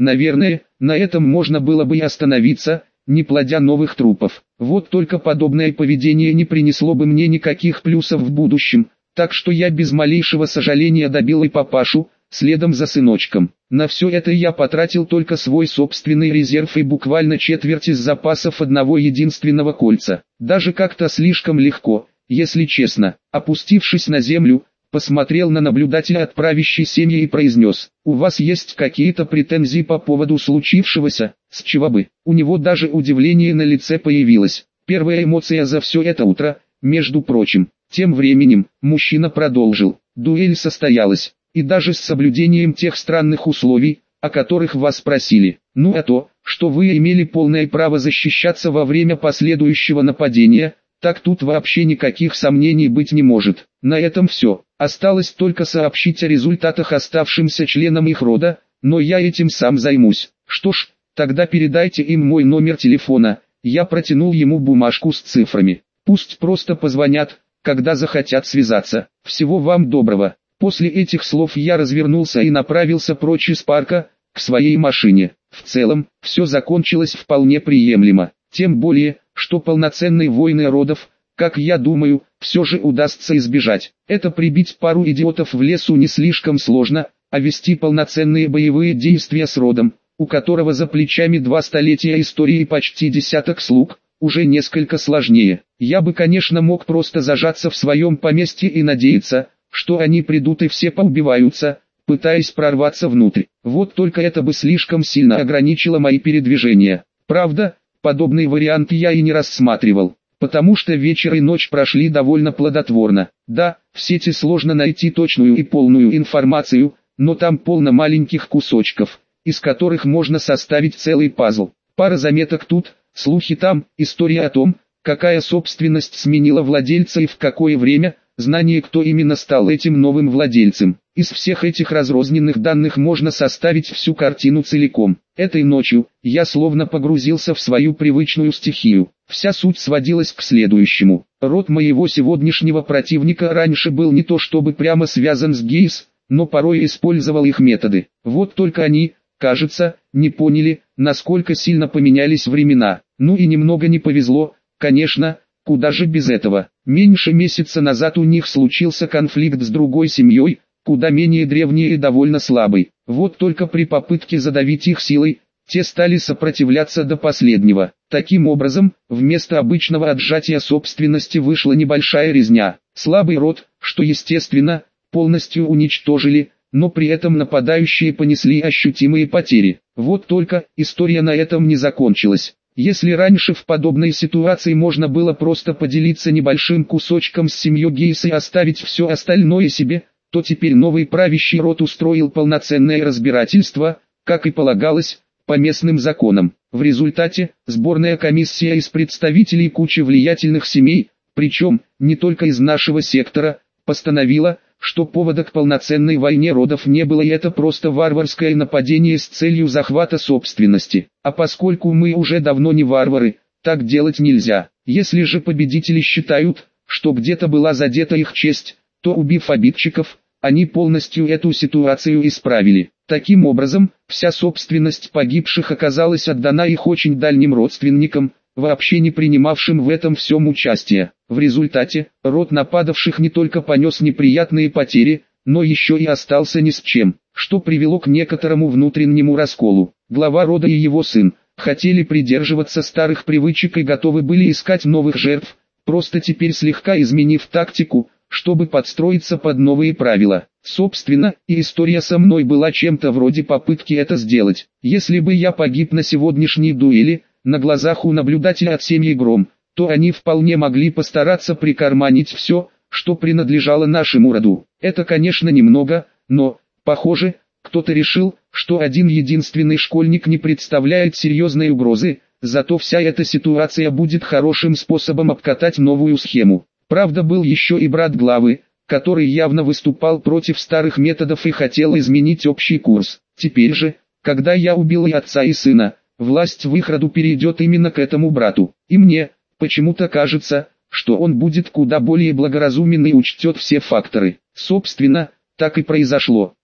Наверное, на этом можно было бы и остановиться, не плодя новых трупов. Вот только подобное поведение не принесло бы мне никаких плюсов в будущем, так что я без малейшего сожаления добил и папашу, следом за сыночком. На все это я потратил только свой собственный резерв и буквально четверть из запасов одного единственного кольца. Даже как-то слишком легко, если честно. Опустившись на землю, посмотрел на наблюдателя от правящей семьи и произнес: «У вас есть какие-то претензии по поводу случившегося?» С чего бы? У него даже удивление на лице появилось. Первая эмоция за все это утро, между прочим. Тем временем, мужчина продолжил: «Дуэль состоялась, и даже с соблюдением тех странных условий, о которых вас просили. Ну а то, что вы имели полное право защищаться во время последующего нападения, так тут вообще никаких сомнений быть не может. На этом все. Осталось только сообщить о результатах оставшимся членам их рода, но я этим сам займусь. Что ж, тогда передайте им мой номер телефона». Я протянул ему бумажку с цифрами. «Пусть просто позвонят, когда захотят связаться. Всего вам доброго». После этих слов я развернулся и направился прочь из парка, к своей машине. В целом, все закончилось вполне приемлемо. Тем более, что полноценной войны родов, как я думаю, все же удастся избежать. Это прибить пару идиотов в лесу не слишком сложно, а вести полноценные боевые действия с родом, у которого за плечами 2 столетия истории и почти десяток слуг, уже несколько сложнее. Я бы, конечно, мог просто зажаться в своем поместье и надеяться, что они придут и все поубиваются, пытаясь прорваться внутрь. Вот только это бы слишком сильно ограничило мои передвижения. Правда, подобный вариант я и не рассматривал, потому что вечер и ночь прошли довольно плодотворно. Да, в сети сложно найти точную и полную информацию, но там полно маленьких кусочков, из которых можно составить целый пазл. Пара заметок тут, слухи там, история о том, какая собственность сменила владельца и в какое время, знание, кто именно стал этим новым владельцем. Из всех этих разрозненных данных можно составить всю картину целиком. Этой ночью я словно погрузился в свою привычную стихию. Вся суть сводилась к следующему. Род моего сегодняшнего противника раньше был не то чтобы прямо связан с Гейс, но порой использовал их методы. Вот только они, кажется, не поняли, насколько сильно поменялись времена. Ну и немного не повезло, конечно. Куда же без этого? Меньше месяца назад у них случился конфликт с другой семьей, куда менее древней и довольно слабой. Вот только при попытке задавить их силой, те стали сопротивляться до последнего. Таким образом, вместо обычного отжатия собственности вышла небольшая резня. Слабый род, что естественно, полностью уничтожили, но при этом нападающие понесли ощутимые потери. Вот только история на этом не закончилась. Если раньше в подобной ситуации можно было просто поделиться небольшим кусочком с семьей Гейс и оставить все остальное себе, то теперь новый правящий род устроил полноценное разбирательство, как и полагалось, по местным законам. В результате, сборная комиссия из представителей кучи влиятельных семей, причем, не только из нашего сектора, постановила, что повода к полноценной войне родов не было, и это просто варварское нападение с целью захвата собственности. А поскольку мы уже давно не варвары, так делать нельзя. Если же победители считают, что где-то была задета их честь, то, убив обидчиков, они полностью эту ситуацию исправили. Таким образом, вся собственность погибших оказалась отдана их очень дальним родственникам, вообще не принимавшим в этом всем участие. В результате, род нападавших не только понес неприятные потери, но еще и остался ни с чем, что привело к некоторому внутреннему расколу. Глава рода и его сын хотели придерживаться старых привычек и готовы были искать новых жертв, просто теперь слегка изменив тактику, чтобы подстроиться под новые правила. Собственно, и история со мной была чем-то вроде попытки это сделать. Если бы я погиб на сегодняшней дуэли, на глазах у наблюдателя от семьи Гром, то они вполне могли постараться прикарманить все, что принадлежало нашему роду. Это, конечно, немного, но, похоже, кто-то решил, что один единственный школьник не представляет серьезной угрозы, зато вся эта ситуация будет хорошим способом обкатать новую схему. Правда, был еще и брат главы, который явно выступал против старых методов и хотел изменить общий курс. Теперь же, когда я убил и отца, и сына, власть в их роду перейдет именно к этому брату. И мне, почему-то кажется, что он будет куда более благоразумен и учтет все факторы. Собственно, так и произошло.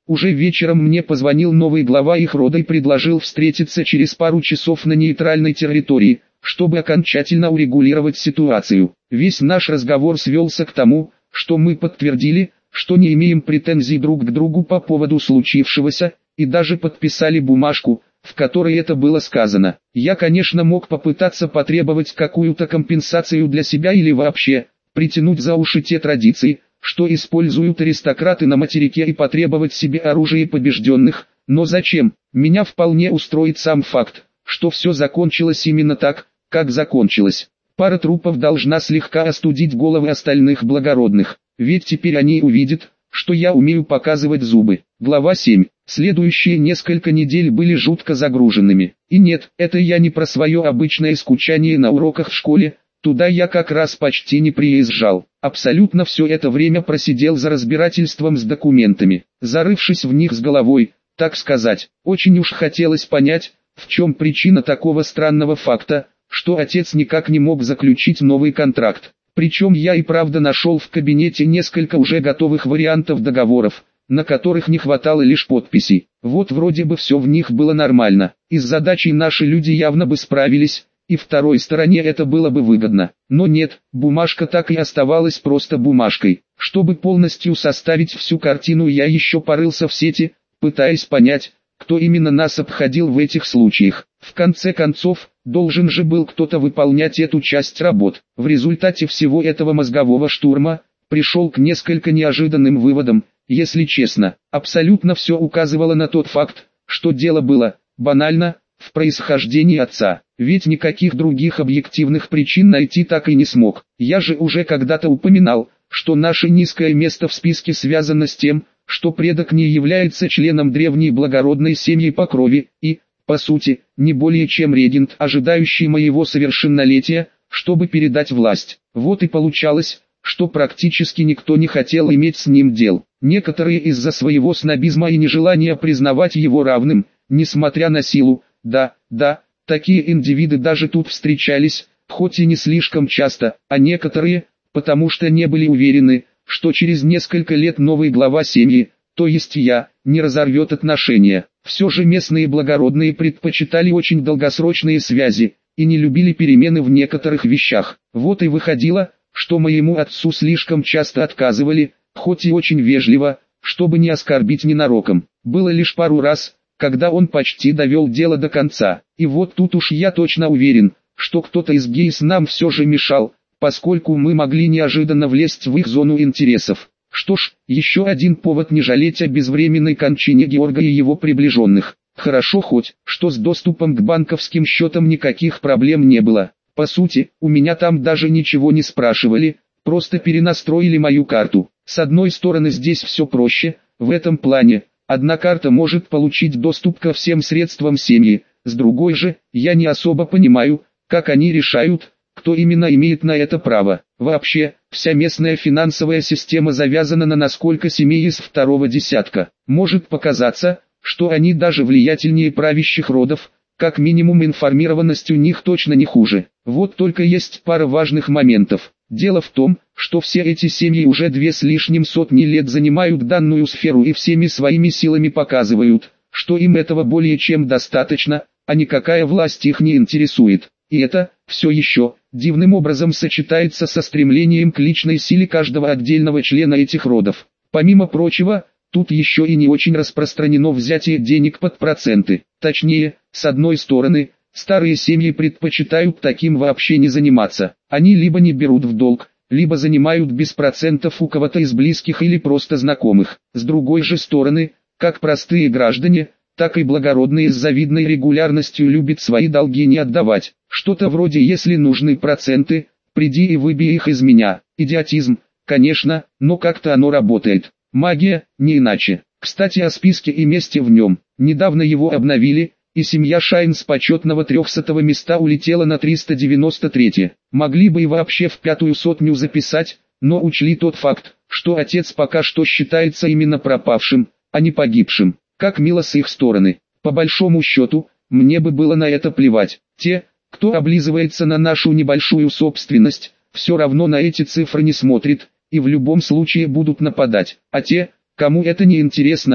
Уже вечером мне позвонил новый глава их рода и предложил встретиться через пару часов на нейтральной территории, чтобы окончательно урегулировать ситуацию. Весь наш разговор свелся к тому, что мы подтвердили, что не имеем претензий друг к другу по поводу случившегося, и даже подписали бумажку, в которой это было сказано. Я, конечно, мог попытаться потребовать какую-то компенсацию для себя или вообще притянуть за уши те традиции, что используют аристократы на материке, и потребовать себе оружие побежденных, но зачем? Меня вполне устроит сам факт, что все закончилось именно так, как закончилось. Пара трупов должна слегка остудить головы остальных благородных, ведь теперь они увидят, что я умею показывать зубы. Глава 7. Следующие несколько недель были жутко загруженными. И нет, это я не про свое обычное скучание на уроках в школе, туда я как раз почти не приезжал. Абсолютно все это время просидел за разбирательством с документами, зарывшись в них с головой, так сказать. Очень уж хотелось понять, в чем причина такого странного факта, что отец никак не мог заключить новый контракт. Причем я и правда нашел в кабинете несколько уже готовых вариантов договоров, на которых не хватало лишь подписей. Вот вроде бы все в них было нормально, и с задачей наши люди явно бы справились, и второй стороне это было бы выгодно. Но нет, бумажка так и оставалась просто бумажкой. Чтобы полностью составить всю картину, я еще порылся в сети, пытаясь понять, кто именно нас обходил в этих случаях. В конце концов, должен же был кто-то выполнять эту часть работ. В результате всего этого мозгового штурма, пришел к несколько неожиданным выводам. Если честно, абсолютно все указывало на тот факт, что дело было, банально, в происхождении отца. Ведь никаких других объективных причин найти так и не смог. Я же уже когда-то упоминал, что наше низкое место в списке связано с тем, что предок не является членом древней благородной семьи по крови, и, по сути, не более чем регент, ожидающий моего совершеннолетия, чтобы передать власть. Вот и получалось, что практически никто не хотел иметь с ним дел. Некоторые из-за своего снобизма и нежелания признавать его равным, несмотря на силу. Да, такие индивиды даже тут встречались, хоть и не слишком часто, а некоторые, потому что не были уверены, что через несколько лет новый глава семьи, то есть я, не разорвет отношения. Все же местные благородные предпочитали очень долгосрочные связи, и не любили перемены в некоторых вещах. Вот и выходило, что моему отцу слишком часто отказывали, хоть и очень вежливо, чтобы не оскорбить ненароком. Было лишь пару раз, когда он почти довел дело до конца. И вот тут уж я точно уверен, что кто-то из гейс нам все же мешал, поскольку мы могли неожиданно влезть в их зону интересов. Что ж, еще один повод не жалеть о безвременной кончине Георга и его приближенных. Хорошо хоть, что с доступом к банковским счетам никаких проблем не было. По сути, у меня там даже ничего не спрашивали, просто перенастроили мою карту. С одной стороны здесь все проще, в этом плане. Одна карта может получить доступ ко всем средствам семьи, с другой же, я не особо понимаю, как они решают, кто именно имеет на это право. Вообще, вся местная финансовая система завязана на насколько семей из второго десятка. Может показаться, что они даже влиятельнее правящих родов, как минимум информированность у них точно не хуже. Вот только есть пара важных моментов. Дело в том, что все эти семьи уже 2 с лишним сотни лет занимают данную сферу и всеми своими силами показывают, что им этого более чем достаточно, а никакая власть их не интересует. И это, все еще, дивным образом сочетается со стремлением к личной силе каждого отдельного члена этих родов. Помимо прочего, тут еще и не очень распространено взятие денег под проценты. Точнее, с одной стороны, старые семьи предпочитают таким вообще не заниматься. Они либо не берут в долг, либо занимают без процентов у кого-то из близких или просто знакомых. С другой же стороны, как простые граждане, так и благородные с завидной регулярностью любят свои долги не отдавать. Что-то вроде «если нужны проценты, приди и выбей их из меня». Идиотизм, конечно, но как-то оно работает. Магия, не иначе. Кстати о списке и месте в нем. Недавно его обновили, и семья Шайн с почетного 300-го места улетела на 393-е. Могли бы и вообще в 5-ю сотню записать, но учли тот факт, что отец пока что считается именно пропавшим, а не погибшим. Как мило с их стороны. По большому счету, мне бы было на это плевать. Те, кто облизывается на нашу небольшую собственность, все равно на эти цифры не смотрят, и в любом случае будут нападать. А те, кому это не интересно,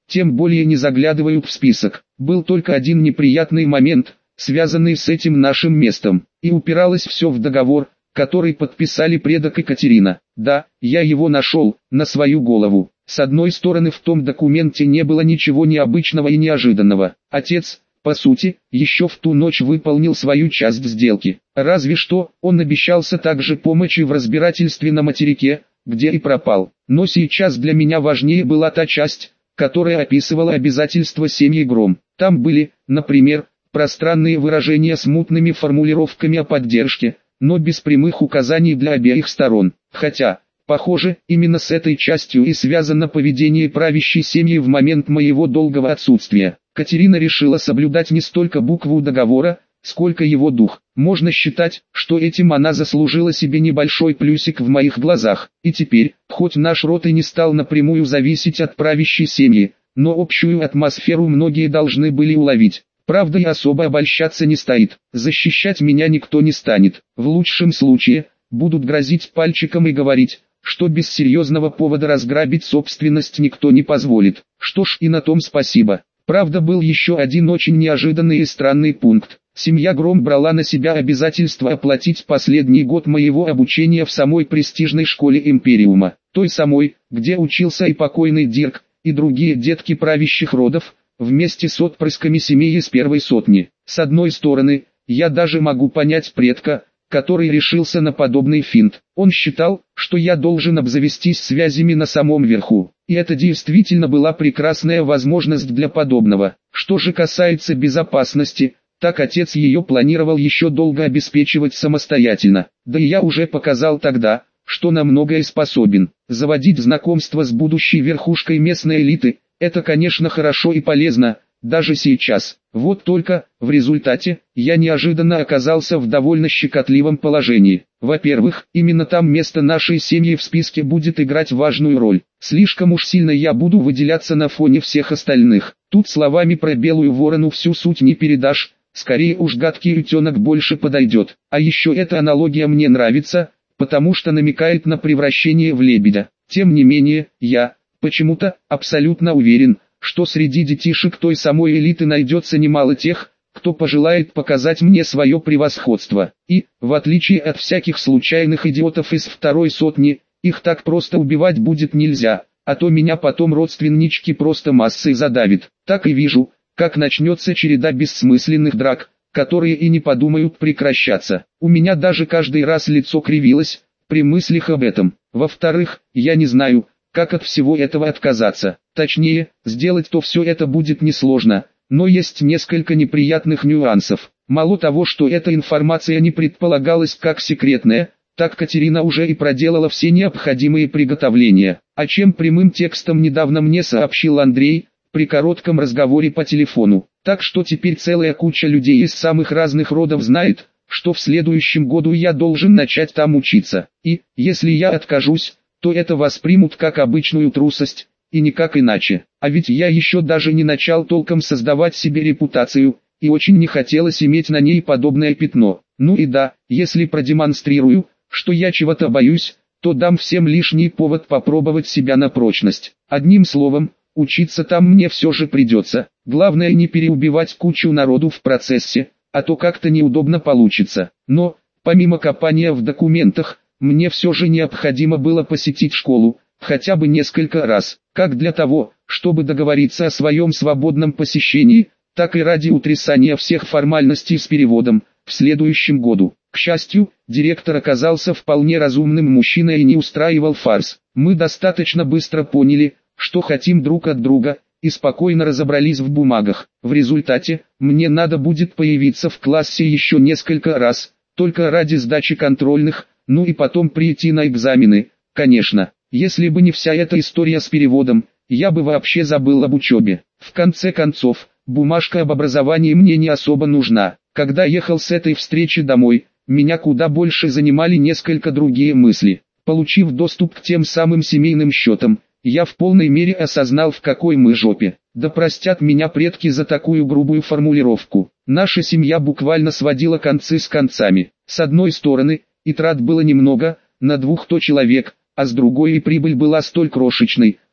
тем более не заглядывают в список. Был только один неприятный момент, связанный с этим нашим местом, и упиралось все в договор, который подписали предок и Катерина. Да, я его нашел, на свою голову. С одной стороны, в том документе не было ничего необычного и неожиданного. Отец, по сути, еще в ту ночь выполнил свою часть сделки. Разве что, он обещался также помочь и в разбирательстве на материке, где и пропал. Но сейчас для меня важнее была та часть, которая описывала обязательства семьи Гром. Там были, например, пространные выражения с мутными формулировками о поддержке, но без прямых указаний для обеих сторон. Хотя, похоже, именно с этой частью и связано поведение правящей семьи в момент моего долгого отсутствия. Катерина решила соблюдать не столько букву договора, сколько его дух. Можно считать, что этим она заслужила себе небольшой плюсик в моих глазах. И теперь, хоть наш род и не стал напрямую зависеть от правящей семьи, но общую атмосферу многие должны были уловить. Правда, и особо обольщаться не стоит. Защищать меня никто не станет. В лучшем случае, будут грозить пальчиком и говорить, что без серьезного повода разграбить собственность никто не позволит. Что ж, и на том спасибо. Правда, был еще один очень неожиданный и странный пункт. Семья Гром брала на себя обязательство оплатить последний год моего обучения в самой престижной школе Империума. Той самой, где учился и покойный Дирк, и другие детки правящих родов, вместе с отпрысками семьи из первой сотни. С одной стороны, я даже могу понять предка, который решился на подобный финт. Он считал, что я должен обзавестись связями на самом верху. И это действительно была прекрасная возможность для подобного. Что же касается безопасности, так отец ее планировал еще долго обеспечивать самостоятельно. Да и я уже показал тогда, что на многое способен. Заводить знакомство с будущей верхушкой местной элиты – это, конечно, хорошо и полезно, даже сейчас. Вот только, в результате, я неожиданно оказался в довольно щекотливом положении. Во-первых, именно там место нашей семьи в списке будет играть важную роль. Слишком уж сильно я буду выделяться на фоне всех остальных. Тут словами про белую ворону всю суть не передашь, скорее уж гадкий утенок больше подойдет. А еще эта аналогия мне нравится, потому что намекает на превращение в лебедя. Тем не менее, я, почему-то, абсолютно уверен, что среди детишек той самой элиты найдется немало тех, кто пожелает показать мне свое превосходство. И, в отличие от всяких случайных идиотов из второй сотни, их так просто убивать будет нельзя, а то меня потом родственнички просто массой задавит. Так и вижу, как начнется череда бессмысленных драк, которые и не подумают прекращаться. У меня даже каждый раз лицо кривилось, при мыслях об этом. Во-вторых, я не знаю, как от всего этого отказаться. Точнее, сделать-то все это будет несложно, но есть несколько неприятных нюансов. Мало того, что эта информация не предполагалась как секретная, так Катерина уже и проделала все необходимые приготовления. О чем прямым текстом недавно мне сообщил Андрей, при коротком разговоре по телефону. Так что теперь целая куча людей из самых разных родов знает, что в следующем году я должен начать там учиться. И, если я откажусь, то это воспримут как обычную трусость, и никак иначе. А ведь я еще даже не начал толком создавать себе репутацию, и очень не хотелось иметь на ней подобное пятно. Ну и да, если продемонстрирую, что я чего-то боюсь, то дам всем лишний повод попробовать себя на прочность. Одним словом, учиться там мне все же придется. Главное не переубивать кучу народу в процессе, а то как-то неудобно получится. Но, помимо копания в документах, мне все же необходимо было посетить школу, хотя бы несколько раз, как для того, чтобы договориться о своем свободном посещении, так и ради утрясания всех формальностей с переводом, в следующем году. К счастью, директор оказался вполне разумным мужчиной и не устраивал фарс. Мы достаточно быстро поняли, что хотим друг от друга, и спокойно разобрались в бумагах. В результате, мне надо будет появиться в классе еще несколько раз, только ради сдачи контрольных, ну и потом прийти на экзамены. Конечно, если бы не вся эта история с переводом, я бы вообще забыл об учебе. В конце концов, бумажка об образовании мне не особо нужна. Когда ехал с этой встречи домой, меня куда больше занимали несколько другие мысли. Получив доступ к тем самым семейным счетам, я в полной мере осознал, в какой мы жопе. Да простят меня предки за такую грубую формулировку. Наша семья буквально сводила концы с концами. С одной стороны, и трат было немного, на 200 человек, а с другой и прибыль была столь крошечной,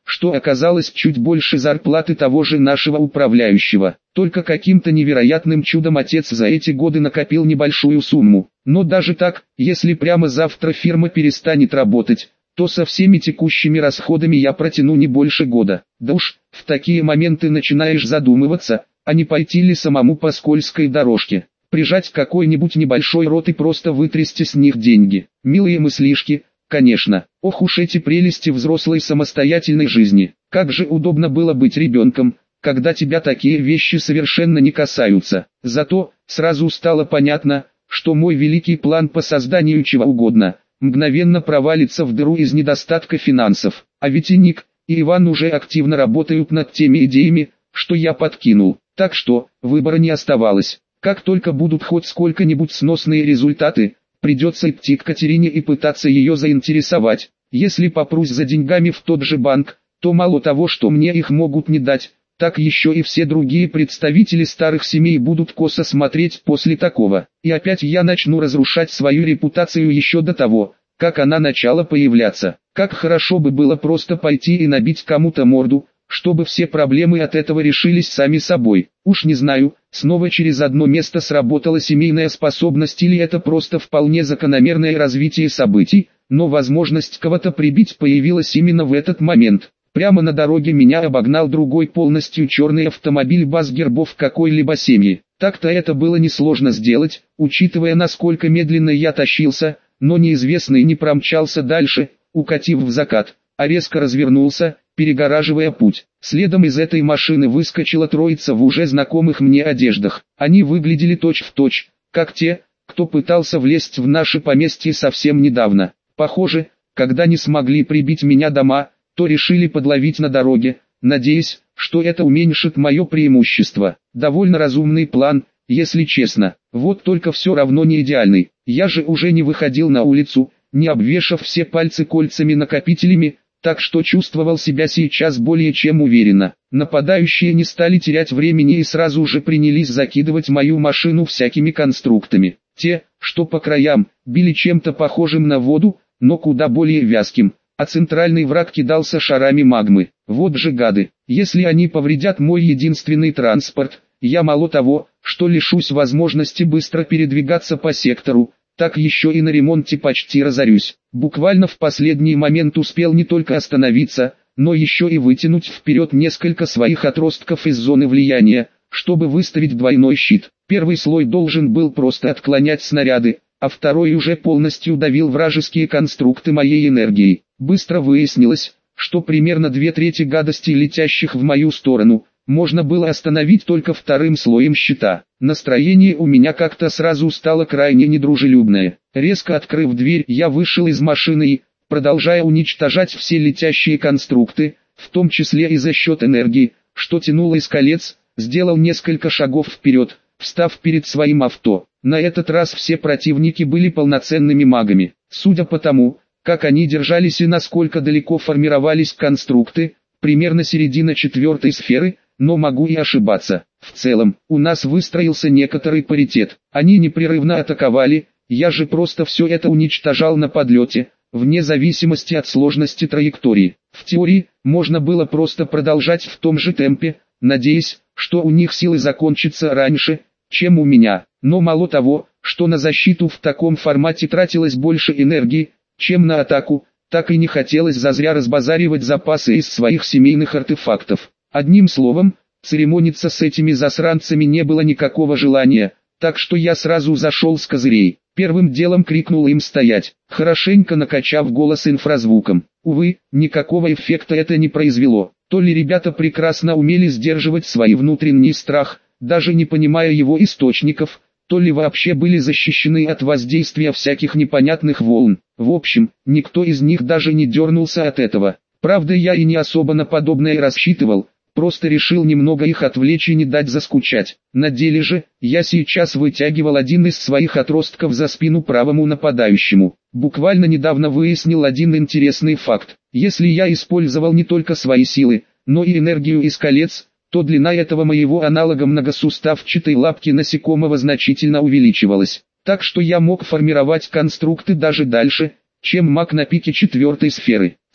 что оказалось чуть больше зарплаты того же нашего управляющего. Только каким-то невероятным чудом отец за эти годы накопил небольшую сумму. Но даже так, если прямо завтра фирма перестанет работать, то со всеми текущими расходами я протяну не больше года. Да уж, в такие моменты начинаешь задумываться, а не пойти ли самому по скользкой дорожке, прижать какой-нибудь небольшой рот и просто вытрясти с них деньги. Милые мыслишки, конечно. Ох уж эти прелести взрослой самостоятельной жизни. Как же удобно было быть ребенком, когда тебя такие вещи совершенно не касаются. Зато, сразу стало понятно, что мой великий план по созданию чего угодно, мгновенно провалится в дыру из недостатка финансов. А ведь и Ник, и Иван уже активно работают над теми идеями, что я подкинул. Так что, выбора не оставалось. Как только будут хоть сколько-нибудь сносные результаты, придется идти к Катерине и пытаться ее заинтересовать. Если попрусь за деньгами в тот же банк, то мало того, что мне их могут не дать, так еще и все другие представители старых семей будут косо смотреть после такого. И опять я начну разрушать свою репутацию еще до того, как она начала появляться. Как хорошо бы было просто пойти и набить кому-то морду, чтобы все проблемы от этого решились сами собой. Уж не знаю, снова через одно место сработала семейная способность или это просто вполне закономерное развитие событий, но возможность кого-то прибить появилась именно в этот момент. Прямо на дороге меня обогнал другой полностью черный автомобиль без гербов какой-либо семьи. Так-то это было несложно сделать, учитывая насколько медленно я тащился, но неизвестный не промчался дальше, укатив в закат, а резко развернулся, перегораживая путь. Следом из этой машины выскочила троица в уже знакомых мне одеждах. Они выглядели точь-в-точь, как те, кто пытался влезть в наше поместье совсем недавно. Похоже, когда не смогли прибить меня дома, то решили подловить на дороге, надеясь, что это уменьшит мое преимущество. Довольно разумный план, если честно. Вот только все равно не идеальный. Я же уже не выходил на улицу, не обвешав все пальцы кольцами-накопителями, так что чувствовал себя сейчас более чем уверенно. Нападающие не стали терять времени и сразу же принялись закидывать мою машину всякими конструктами. Те, что по краям, били чем-то похожим на воду, но куда более вязким, а центральный враг кидался шарами магмы. Вот же гады, если они повредят мой единственный транспорт, я мало того, что лишусь возможности быстро передвигаться по сектору, так еще и на ремонте почти разорюсь. Буквально в последний момент успел не только остановиться, но еще и вытянуть вперед несколько своих отростков из зоны влияния, чтобы выставить двойной щит. Первый слой должен был просто отклонять снаряды, а второй уже полностью давил вражеские конструкты моей энергией. Быстро выяснилось, что примерно 2/3 гадостей, летящих в мою сторону, можно было остановить только вторым слоем щита. Настроение у меня как-то сразу стало крайне недружелюбное. Резко открыв дверь, я вышел из машины и, продолжая уничтожать все летящие конструкты, в том числе и за счет энергии, что тянуло из колец, сделал несколько шагов вперед, встав перед своим авто. На этот раз все противники были полноценными магами. Судя по тому, как они держались и насколько далеко формировались конструкты, примерно середина 4-й сферы, но могу и ошибаться. В целом, у нас выстроился некоторый паритет. Они непрерывно атаковали, я же просто все это уничтожал на подлете, вне зависимости от сложности траектории. В теории, можно было просто продолжать в том же темпе, надеясь, что у них силы закончатся раньше, чем у меня. Но мало того, что на защиту в таком формате тратилось больше энергии, чем на атаку, так и не хотелось зазря разбазаривать запасы из своих семейных артефактов. Одним словом, церемониться с этими засранцами не было никакого желания, так что я сразу зашел с козырей. Первым делом крикнул им стоять, хорошенько накачав голос инфразвуком. Увы, никакого эффекта это не произвело. То ли ребята прекрасно умели сдерживать свой внутренний страх, даже не понимая его источников, то ли вообще были защищены от воздействия всяких непонятных волн. В общем, никто из них даже не дернулся от этого. Правда, я и не особо на подобное рассчитывал, просто решил немного их отвлечь и не дать заскучать. На деле же, я сейчас вытягивал один из своих отростков за спину правому нападающему. Буквально недавно выяснил один интересный факт. Если я использовал не только свои силы, но и энергию из колец, то длина этого моего аналога многосуставчатой лапки насекомого значительно увеличивалась. Так что я мог формировать конструкты даже дальше, чем маг на пике 4-й сферы.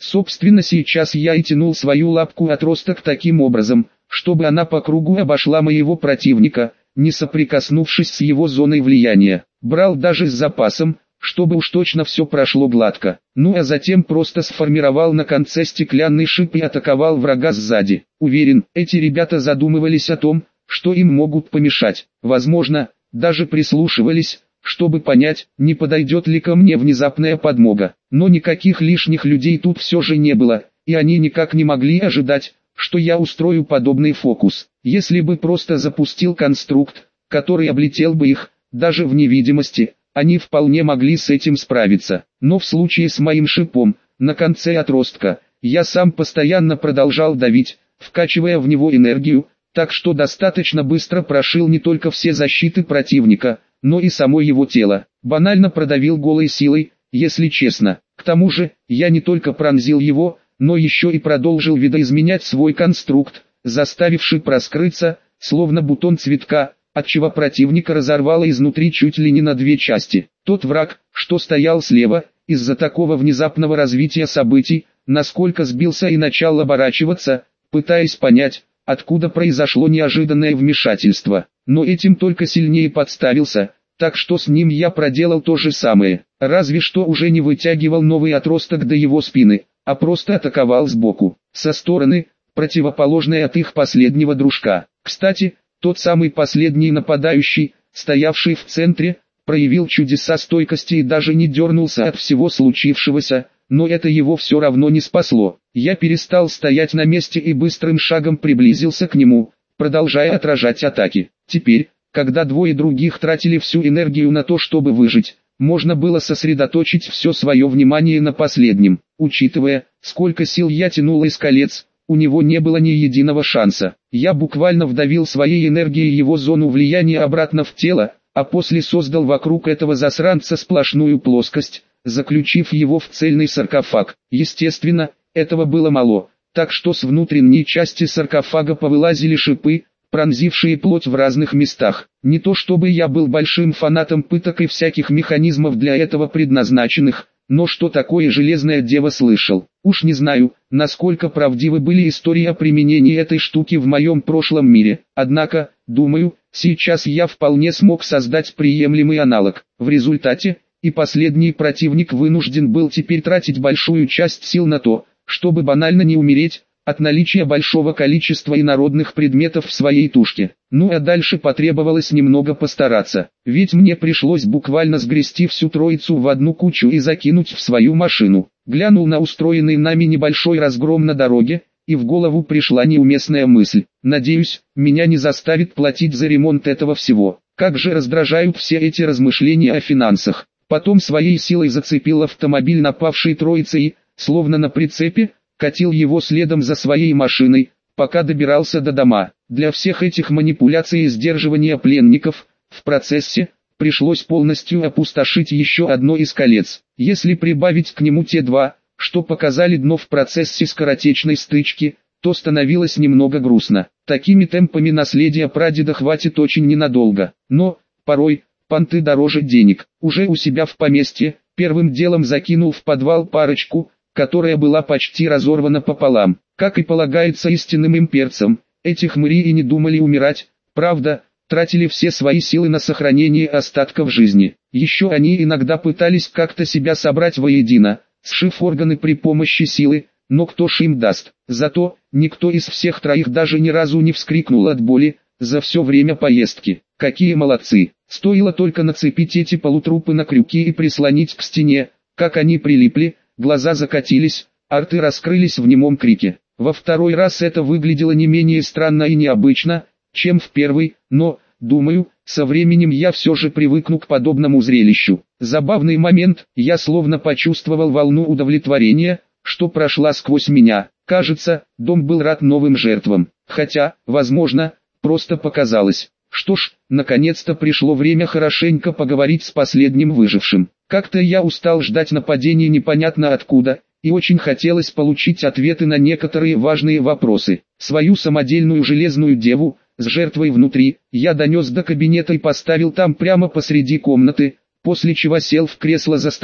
Собственно, сейчас я и тянул свою лапку отросток таким образом, чтобы она по кругу обошла моего противника, не соприкоснувшись с его зоной влияния. Брал даже с запасом, чтобы уж точно все прошло гладко. Ну а затем просто сформировал на конце стеклянный шип и атаковал врага сзади. Уверен, эти ребята задумывались о том, что им могут помешать. Возможно, даже прислушивались, чтобы понять, не подойдет ли ко мне внезапная подмога. Но никаких лишних людей тут все же не было, и они никак не могли ожидать, что я устрою подобный фокус. Если бы просто запустил конструкт, который облетел бы их, даже в невидимости, они вполне могли с этим справиться. Но в случае с моим шипом, на конце отростка, я сам постоянно продолжал давить, вкачивая в него энергию, так что достаточно быстро прошил не только все защиты противника, но и само его тело. Банально продавил голой силой, если честно. К тому же, я не только пронзил его, но еще и продолжил видоизменять свой конструкт, заставивший проскрыться, словно бутон цветка, отчего противника разорвало изнутри чуть ли не на две части. Тот враг, что стоял слева, из-за такого внезапного развития событий, насколько сбился и начал оборачиваться, пытаясь понять, откуда произошло неожиданное вмешательство. Но этим только сильнее подставился, так что с ним я проделал то же самое, разве что уже не вытягивал новый отросток до его спины, а просто атаковал сбоку, со стороны, противоположной от их последнего дружка. Кстати, тот самый последний нападающий, стоявший в центре, проявил чудеса стойкости и даже не дернулся от всего случившегося, но это его все равно не спасло. Я перестал стоять на месте и быстрым шагом приблизился к нему, продолжая отражать атаки. Теперь, когда двое других тратили всю энергию на то, чтобы выжить, можно было сосредоточить все свое внимание на последнем. Учитывая, сколько сил я тянул из колец, у него не было ни единого шанса. Я буквально вдавил своей энергией его зону влияния обратно в тело, а после создал вокруг этого засранца сплошную плоскость, заключив его в цельный саркофаг. Естественно, этого было мало, так что с внутренней части саркофага повылазили шипы, пронзившие плоть в разных местах. Не то чтобы я был большим фанатом пыток и всяких механизмов для этого предназначенных, но что такое железная дева слышал. Уж не знаю, насколько правдивы были истории о применении этой штуки в моем прошлом мире, однако, думаю, сейчас я вполне смог создать приемлемый аналог. В результате, и последний противник вынужден был теперь тратить большую часть сил на то, чтобы банально не умереть от наличия большого количества инородных предметов в своей тушке. Ну а дальше потребовалось немного постараться, ведь мне пришлось буквально сгрести всю троицу в одну кучу и закинуть в свою машину. Глянул на устроенный нами небольшой разгром на дороге, и в голову пришла неуместная мысль. Надеюсь, меня не заставит платить за ремонт этого всего. Как же раздражают все эти размышления о финансах. Потом своей силой зацепил автомобиль напавшей троицы и, словно на прицепе, катил его следом за своей машиной, пока добирался до дома. Для всех этих манипуляций и сдерживания пленников, в процессе, пришлось полностью опустошить еще одно из колец. Если прибавить к нему те два, что показали дно в процессе скоротечной стычки, то становилось немного грустно. Такими темпами наследия прадеда хватит очень ненадолго. Но, порой, понты дороже денег. Уже у себя в поместье, первым делом закинул в подвал парочку, которая была почти разорвана пополам. Как и полагается истинным имперцам, эти хмыри и не думали умирать, правда, тратили все свои силы на сохранение остатков жизни. Еще они иногда пытались как-то себя собрать воедино, сшив органы при помощи силы, но кто ж им даст. Зато, никто из всех троих даже ни разу не вскрикнул от боли, за все время поездки. Какие молодцы! Стоило только нацепить эти полутрупы на крюки и прислонить к стене, как они прилипли, глаза закатились, а рты раскрылись в немом крике. Во второй раз это выглядело не менее странно и необычно, чем в первый, но, думаю, со временем я все же привыкну к подобному зрелищу. Забавный момент, я словно почувствовал волну удовлетворения, что прошла сквозь меня. Кажется, дом был рад новым жертвам, хотя, возможно, просто показалось. Что ж, наконец-то пришло время хорошенько поговорить с последним выжившим. Как-то я устал ждать нападения непонятно откуда, и очень хотелось получить ответы на некоторые важные вопросы. Свою самодельную железную деву, с жертвой внутри, я донес до кабинета и поставил там прямо посреди комнаты, после чего сел в кресло за столом.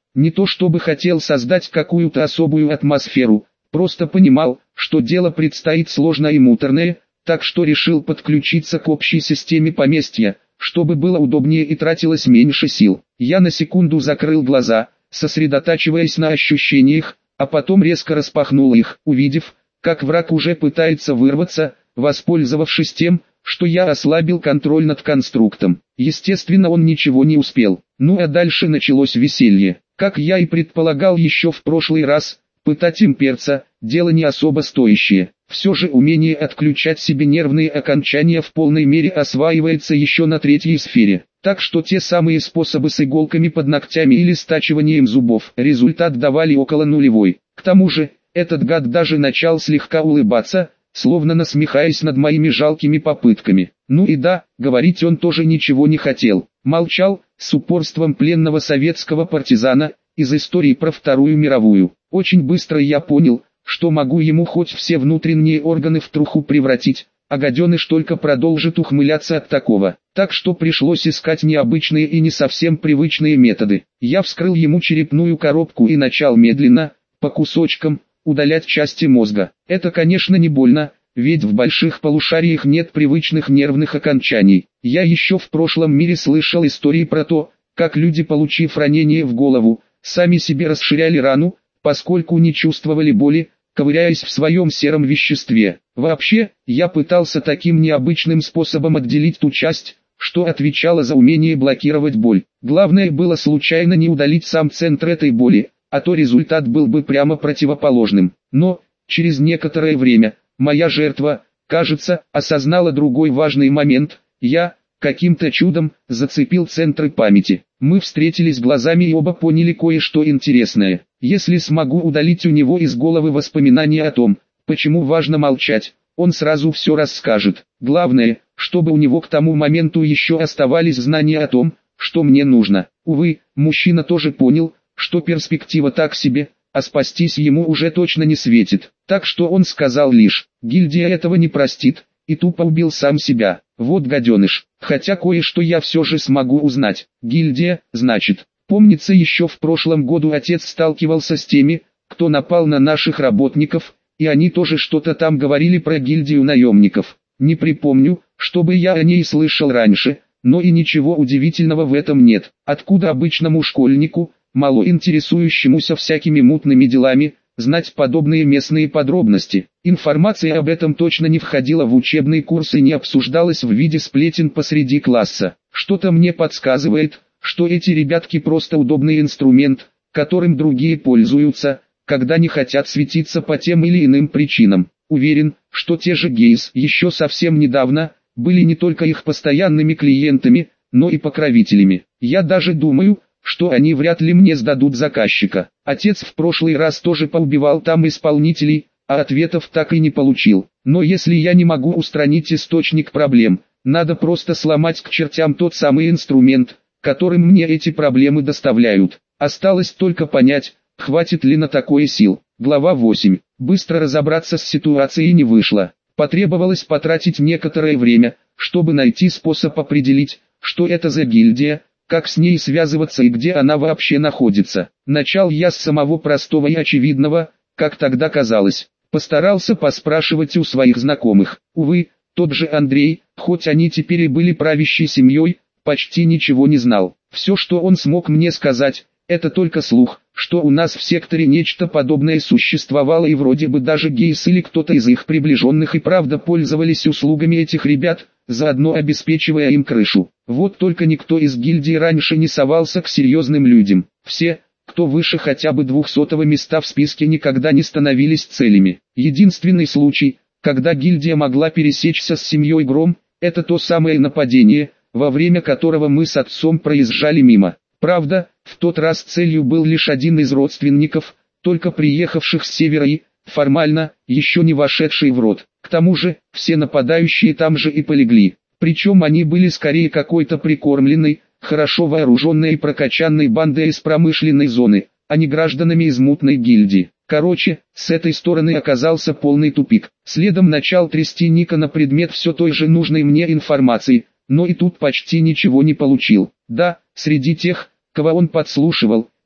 Не то чтобы хотел создать какую-то особую атмосферу, просто понимал, что дело предстоит сложное и муторное, так что решил подключиться к общей системе поместья, чтобы было удобнее и тратилось меньше сил. Я на секунду закрыл глаза, сосредотачиваясь на ощущениях, а потом резко распахнул их, увидев, как враг уже пытается вырваться, воспользовавшись тем, что я ослабил контроль над конструктом. Естественно, он ничего не успел. Ну а дальше началось веселье. Как я и предполагал еще в прошлый раз, пытать имперца – дело не особо стоящее. Все же умение отключать себе нервные окончания в полной мере осваивается еще на третьей сфере. Так что те самые способы с иголками под ногтями или стачиванием зубов результат давали около нулевой. К тому же, этот гад даже начал слегка улыбаться, словно насмехаясь над моими жалкими попытками. Ну и да, говорить он тоже ничего не хотел. Молчал, с упорством пленного советского партизана, из истории про Вторую мировую. Очень быстро я понял, что могу ему хоть все внутренние органы в труху превратить, а гаденыш только продолжит ухмыляться от такого. Так что пришлось искать необычные и не совсем привычные методы. Я вскрыл ему черепную коробку и начал медленно, по кусочкам, удалять части мозга. Это, конечно, не больно, ведь в больших полушариях нет привычных нервных окончаний. Я еще в прошлом мире слышал истории про то, как люди, получив ранение в голову, сами себе расширяли рану, поскольку не чувствовали боли, ковыряясь в своем сером веществе. Вообще, я пытался таким необычным способом отделить ту часть, что отвечала за умение блокировать боль. Главное было случайно не удалить сам центр этой боли, а то результат был бы прямо противоположным. Но, через некоторое время, моя жертва, кажется, осознала другой важный момент. Я, каким-то чудом, зацепил центры памяти. Мы встретились глазами и оба поняли кое-что интересное. Если смогу удалить у него из головы воспоминания о том, почему важно молчать, он сразу все расскажет. Главное, чтобы у него к тому моменту еще оставались знания о том, что мне нужно. Увы, мужчина тоже понял, что перспектива так себе, а спастись ему уже точно не светит. Так что он сказал лишь: «Гильдия этого не простит», и тупо убил сам себя. Вот гаденыш. Хотя кое-что я все же смогу узнать. Гильдия, значит. Помнится, еще в прошлом году отец сталкивался с теми, кто напал на наших работников, и они тоже что-то там говорили про гильдию наемников. Не припомню, чтобы я о ней слышал раньше, но и ничего удивительного в этом нет. Откуда обычному школьнику, мало интересующемуся всякими мутными делами, знать подобные местные подробности? Информация об этом точно не входила в учебный курс и не обсуждалась в виде сплетен посреди класса. Что-то мне подсказывает, что эти ребятки просто удобный инструмент, которым другие пользуются, когда не хотят светиться по тем или иным причинам. Уверен, что те же Гейс еще совсем недавно были не только их постоянными клиентами, но и покровителями. Я даже думаю, что они вряд ли мне сдадут заказчика. Отец в прошлый раз тоже поубивал там исполнителей, а ответов так и не получил. Но если я не могу устранить источник проблем, надо просто сломать к чертям тот самый инструмент, которым мне эти проблемы доставляют. Осталось только понять, хватит ли на такое сил. Глава 8. Быстро разобраться с ситуацией не вышло. Потребовалось потратить некоторое время, чтобы найти способ определить, что это за гильдия, как с ней связываться и где она вообще находится. Начал я с самого простого и очевидного, как тогда казалось. Постарался поспрашивать у своих знакомых. Увы, тот же Андрей, хоть они теперь и были правящей семьей, почти ничего не знал. Все, что он смог мне сказать, это только слух, что у нас в секторе нечто подобное существовало, и вроде бы даже Гейс или кто-то из их приближенных и правда пользовались услугами этих ребят, заодно обеспечивая им крышу. Вот только никто из гильдии раньше не совался к серьезным людям. Все, кто выше хотя бы 200-го места в списке, никогда не становились целями. Единственный случай, когда гильдия могла пересечься с семьей Гром, это то самое нападение, во время которого мы с отцом проезжали мимо. Правда, в тот раз целью был лишь один из родственников, только приехавших с севера и, формально, еще не вошедший в род. К тому же, все нападающие там же и полегли. Причем они были скорее какой-то прикормленной, хорошо вооруженной и прокачанной бандой из промышленной зоны, а не гражданами из мутной гильдии. Короче, с этой стороны оказался полный тупик. Следом начал трясти Ника на предмет все той же нужной мне информации, но и тут почти ничего не получил. Да, среди тех, кого он подслушивал,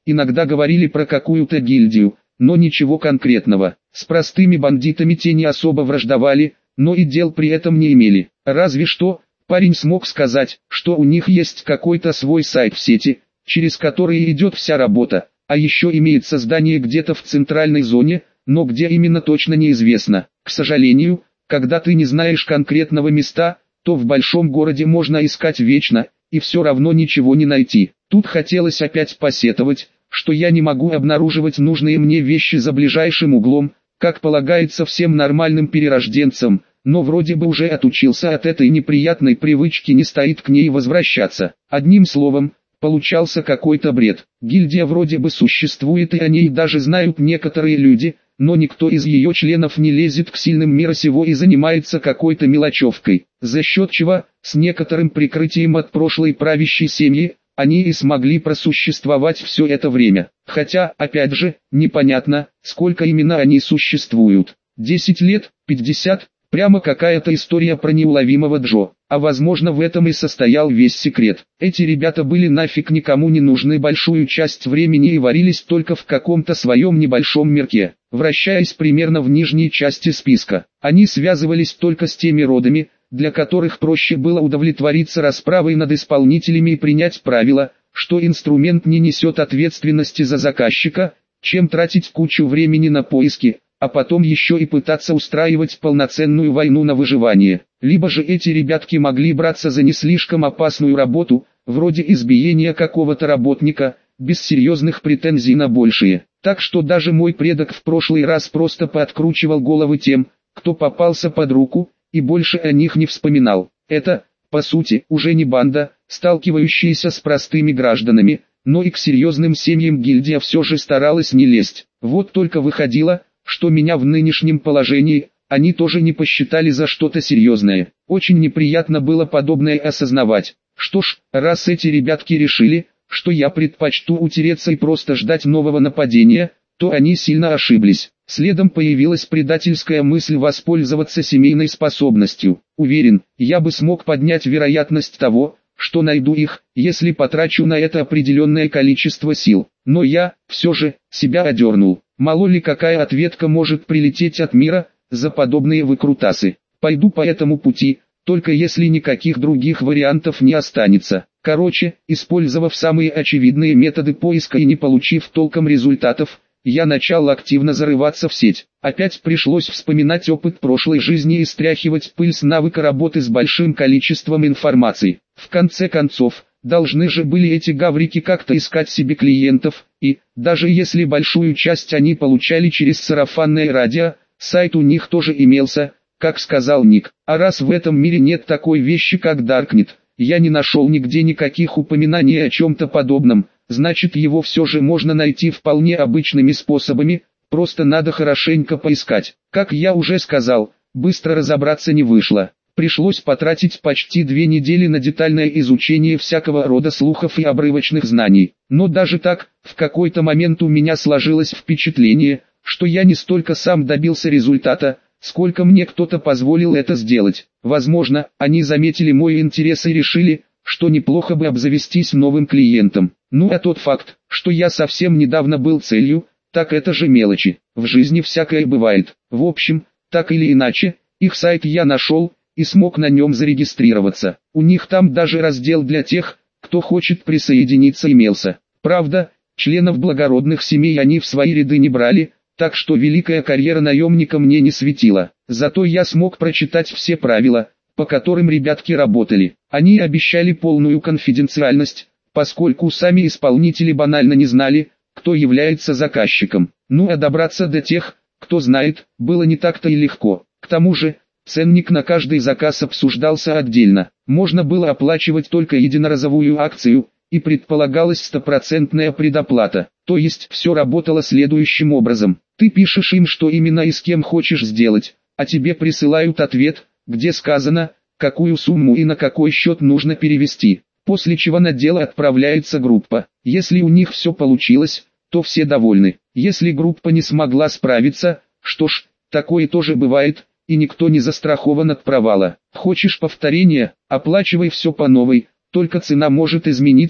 иногда говорили про какую-то гильдию, но ничего конкретного. С простыми бандитами те не особо враждовали, но и дел при этом не имели. Разве что, парень смог сказать, что у них есть какой-то свой сайт в сети, через который идет вся работа, а еще имеется здание где-то в центральной зоне, но где именно точно неизвестно. К сожалению, когда ты не знаешь конкретного места, то в большом городе можно искать вечно, и все равно ничего не найти. Тут хотелось опять посетовать, что я не могу обнаруживать нужные мне вещи за ближайшим углом, как полагается всем нормальным перерожденцам, но вроде бы уже отучился от этой неприятной привычки, не стоит к ней возвращаться. Одним словом, получался какой-то бред. Гильдия вроде бы существует и о ней даже знают некоторые люди, но никто из ее членов не лезет к сильным мира сего и занимается какой-то мелочевкой, за счет чего, с некоторым прикрытием от прошлой правящей семьи, они и смогли просуществовать все это время. Хотя, опять же, непонятно, сколько именно они существуют. 10 лет, 50, прямо какая-то история про неуловимого Джо. А возможно, в этом и состоял весь секрет. Эти ребята были нафиг никому не нужны большую часть времени и варились только в каком-то своем небольшом мирке, вращаясь примерно в нижней части списка. Они связывались только с теми родами, для которых проще было удовлетвориться расправой над исполнителями и принять правило, что инструмент не несет ответственности за заказчика, чем тратить кучу времени на поиски, а потом еще и пытаться устраивать полноценную войну на выживание. Либо же эти ребятки могли браться за не слишком опасную работу, вроде избиения какого-то работника, без серьезных претензий на большие. Так что даже мой предок в прошлый раз просто пооткручивал головы тем, кто попался под руку, и больше о них не вспоминал. Это, по сути, уже не банда, сталкивающаяся с простыми гражданами, но и к серьезным семьям гильдия все же старалась не лезть. Вот только выходило, что меня в нынешнем положении они тоже не посчитали за что-то серьезное. Очень неприятно было подобное осознавать. Что ж, раз эти ребятки решили, что я предпочту утереться и просто ждать нового нападения, то они сильно ошиблись. Следом появилась предательская мысль воспользоваться семейной способностью. Уверен, я бы смог поднять вероятность того, что найду их, если потрачу на это определенное количество сил. Но я, все же, себя одернул. Мало ли какая ответка может прилететь от мира за подобные выкрутасы. Пойду по этому пути, только если никаких других вариантов не останется. Короче, использовав самые очевидные методы поиска и не получив толком результатов, я начал активно зарываться в сеть. Опять пришлось вспоминать опыт прошлой жизни и стряхивать пыль с навыка работы с большим количеством информации. В конце концов, должны же были эти гаврики как-то искать себе клиентов, и, даже если большую часть они получали через сарафанное радио, сайт у них тоже имелся, как сказал Ник. А раз в этом мире нет такой вещи как Darknet, я не нашел нигде никаких упоминаний о чем-то подобном, значит его все же можно найти вполне обычными способами, просто надо хорошенько поискать. Как я уже сказал, быстро разобраться не вышло. Пришлось потратить почти 2 недели на детальное изучение всякого рода слухов и обрывочных знаний. Но даже так, в какой-то момент у меня сложилось впечатление, что я не столько сам добился результата, сколько мне кто-то позволил это сделать. Возможно, они заметили мой интерес и решили, что неплохо бы обзавестись новым клиентом. Ну а тот факт, что я совсем недавно был целью, так это же мелочи. В жизни всякое бывает. В общем, так или иначе, их сайт я нашел, и смог на нем зарегистрироваться. У них там даже раздел для тех, кто хочет присоединиться имелся. Правда, членов благородных семей они в свои ряды не брали, так что великая карьера наемника мне не светила. Зато я смог прочитать все правила, по которым ребятки работали. Они обещали полную конфиденциальность, поскольку сами исполнители банально не знали, кто является заказчиком. Ну а добраться до тех, кто знает, было не так-то и легко. К тому же, ценник на каждый заказ обсуждался отдельно. Можно было оплачивать только единоразовую акцию, и предполагалась стопроцентная предоплата. То есть все работало следующим образом. Ты пишешь им, что именно и с кем хочешь сделать, а тебе присылают ответ, где сказано, какую сумму и на какой счет нужно перевести. После чего на дело отправляется группа. Если у них все получилось, то все довольны. Если группа не смогла справиться, что ж, такое тоже бывает, и никто не застрахован от провала. Хочешь повторения, оплачивай все по новой, только цена может измениться,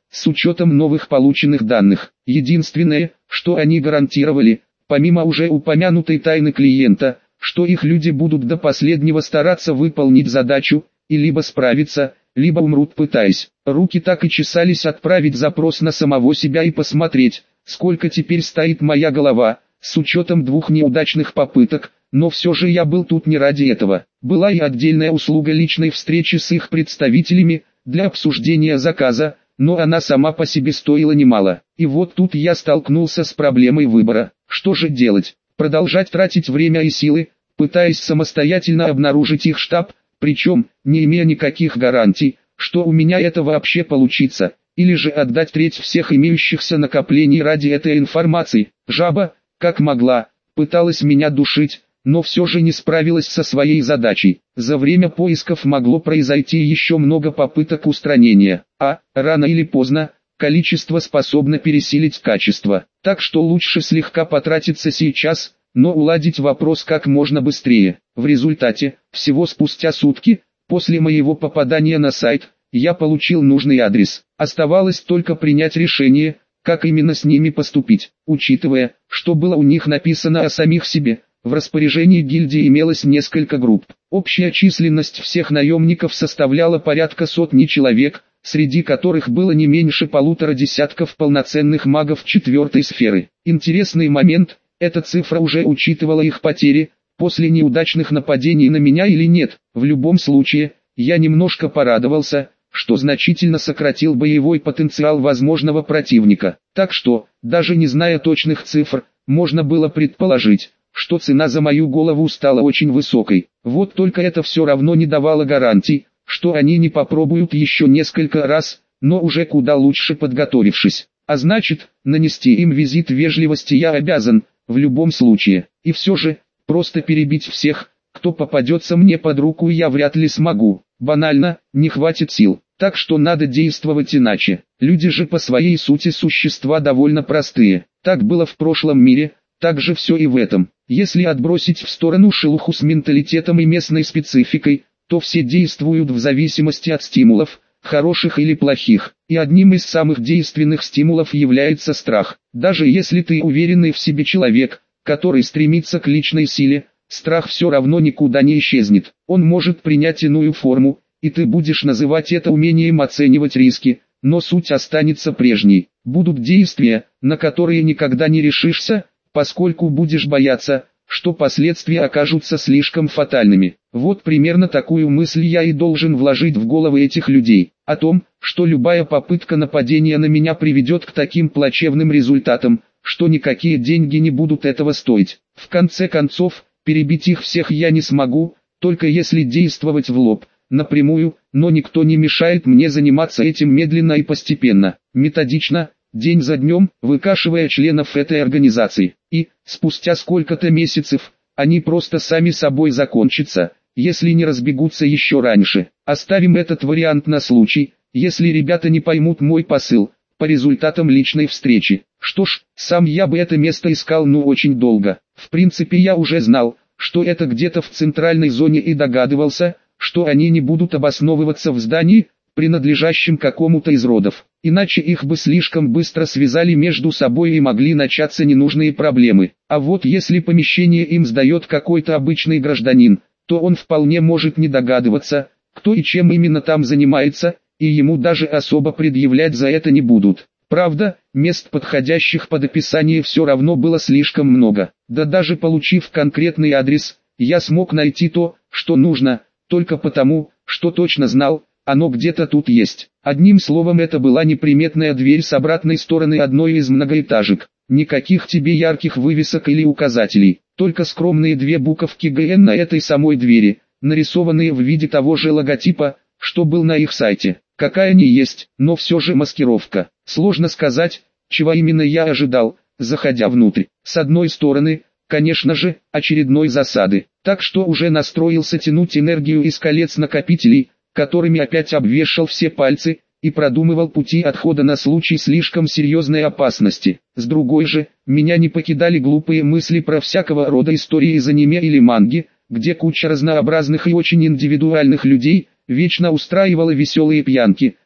с учетом новых полученных данных. Единственное, что они гарантировали, помимо уже упомянутой тайны клиента, что их люди будут до последнего стараться выполнить задачу, и либо справиться, либо умрут пытаясь. Руки так и чесались отправить запрос на самого себя и посмотреть, сколько теперь стоит моя голова, с учетом 2 неудачных попыток, но все же я был тут не ради этого. Была и отдельная услуга личной встречи с их представителями, для обсуждения заказа, но она сама по себе стоила немало. И вот тут я столкнулся с проблемой выбора. Что же делать? Продолжать тратить время и силы, пытаясь самостоятельно обнаружить их штаб, причем, не имея никаких гарантий, что у меня это вообще получится, или же отдать треть всех имеющихся накоплений ради этой информации. Жаба, как могла, пыталась меня душить, но все же не справилась со своей задачей. За время поисков могло произойти еще много попыток устранения, а, рано или поздно, количество способно пересилить качество. Так что лучше слегка потратиться сейчас, но уладить вопрос как можно быстрее. В результате, всего спустя сутки, после моего попадания на сайт, я получил нужный адрес. Оставалось только принять решение, как именно с ними поступить. Учитывая, что было у них написано о самих себе, в распоряжении гильдии имелось несколько групп. Общая численность всех наемников составляла порядка сотни человек, среди которых было не меньше 1,5 десятков полноценных магов 4-й сферы. Интересный момент, эта цифра уже учитывала их потери, после неудачных нападений на меня или нет. В любом случае, я немножко порадовался, что значительно сократил боевой потенциал возможного противника. Так что, даже не зная точных цифр, можно было предположить, что цена за мою голову стала очень высокой. Вот только это все равно не давало гарантий, что они не попробуют еще несколько раз, но уже куда лучше подготовившись. А значит, нанести им визит вежливости я обязан, в любом случае. И все же, просто перебить всех, кто попадется мне под руку, я вряд ли смогу. Банально, не хватит сил. Так что надо действовать иначе. Люди же по своей сути существа довольно простые. Так было в прошлом мире, так же все и в этом. Если отбросить в сторону шелуху с менталитетом и местной спецификой, то все действуют в зависимости от стимулов, хороших или плохих. И одним из самых действенных стимулов является страх. Даже если ты уверенный в себе человек, который стремится к личной силе, страх все равно никуда не исчезнет. Он может принять иную форму, и ты будешь называть это умением оценивать риски, но суть останется прежней. Будут действия, на которые никогда не решишься, поскольку будешь бояться, что последствия окажутся слишком фатальными. Вот примерно такую мысль я и должен вложить в головы этих людей, о том, что любая попытка нападения на меня приведет к таким плачевным результатам, что никакие деньги не будут этого стоить. В конце концов, перебить их всех я не смогу, только если действовать в лоб, напрямую, но никто не мешает мне заниматься этим медленно и постепенно, методично, день за днем, выкашивая членов этой организации. И, спустя сколько-то месяцев, они просто сами собой закончатся, если не разбегутся еще раньше. Оставим этот вариант на случай, если ребята не поймут мой посыл, по результатам личной встречи. Что ж, сам я бы это место искал очень долго. В принципе я уже знал, что это где-то в центральной зоне и догадывался, что они не будут обосновываться в здании, принадлежащем какому-то из родов. Иначе их бы слишком быстро связали между собой и могли начаться ненужные проблемы. А вот если помещение им сдает какой-то обычный гражданин, то он вполне может не догадываться, кто и чем именно там занимается, и ему даже особо предъявлять за это не будут. Правда, мест подходящих под описание все равно было слишком много. Да даже получив конкретный адрес, я смог найти то, что нужно, только потому, что точно знал, оно где-то тут есть. Одним словом, это была неприметная дверь с обратной стороны одной из многоэтажек. Никаких тебе ярких вывесок или указателей, только скромные 2 буковки ГН на этой самой двери, нарисованные в виде того же логотипа, что был на их сайте. Какая ни есть, но все же маскировка. Сложно сказать, чего именно я ожидал, заходя внутрь. С одной стороны, конечно же, очередной засады. Так что уже настроился тянуть энергию из колец накопителей, которыми опять обвешал все пальцы, и продумывал пути отхода на случай слишком серьезной опасности. С другой же, меня не покидали глупые мысли про всякого рода истории из аниме или манги, где куча разнообразных и очень индивидуальных людей вечно устраивала веселые пьянки,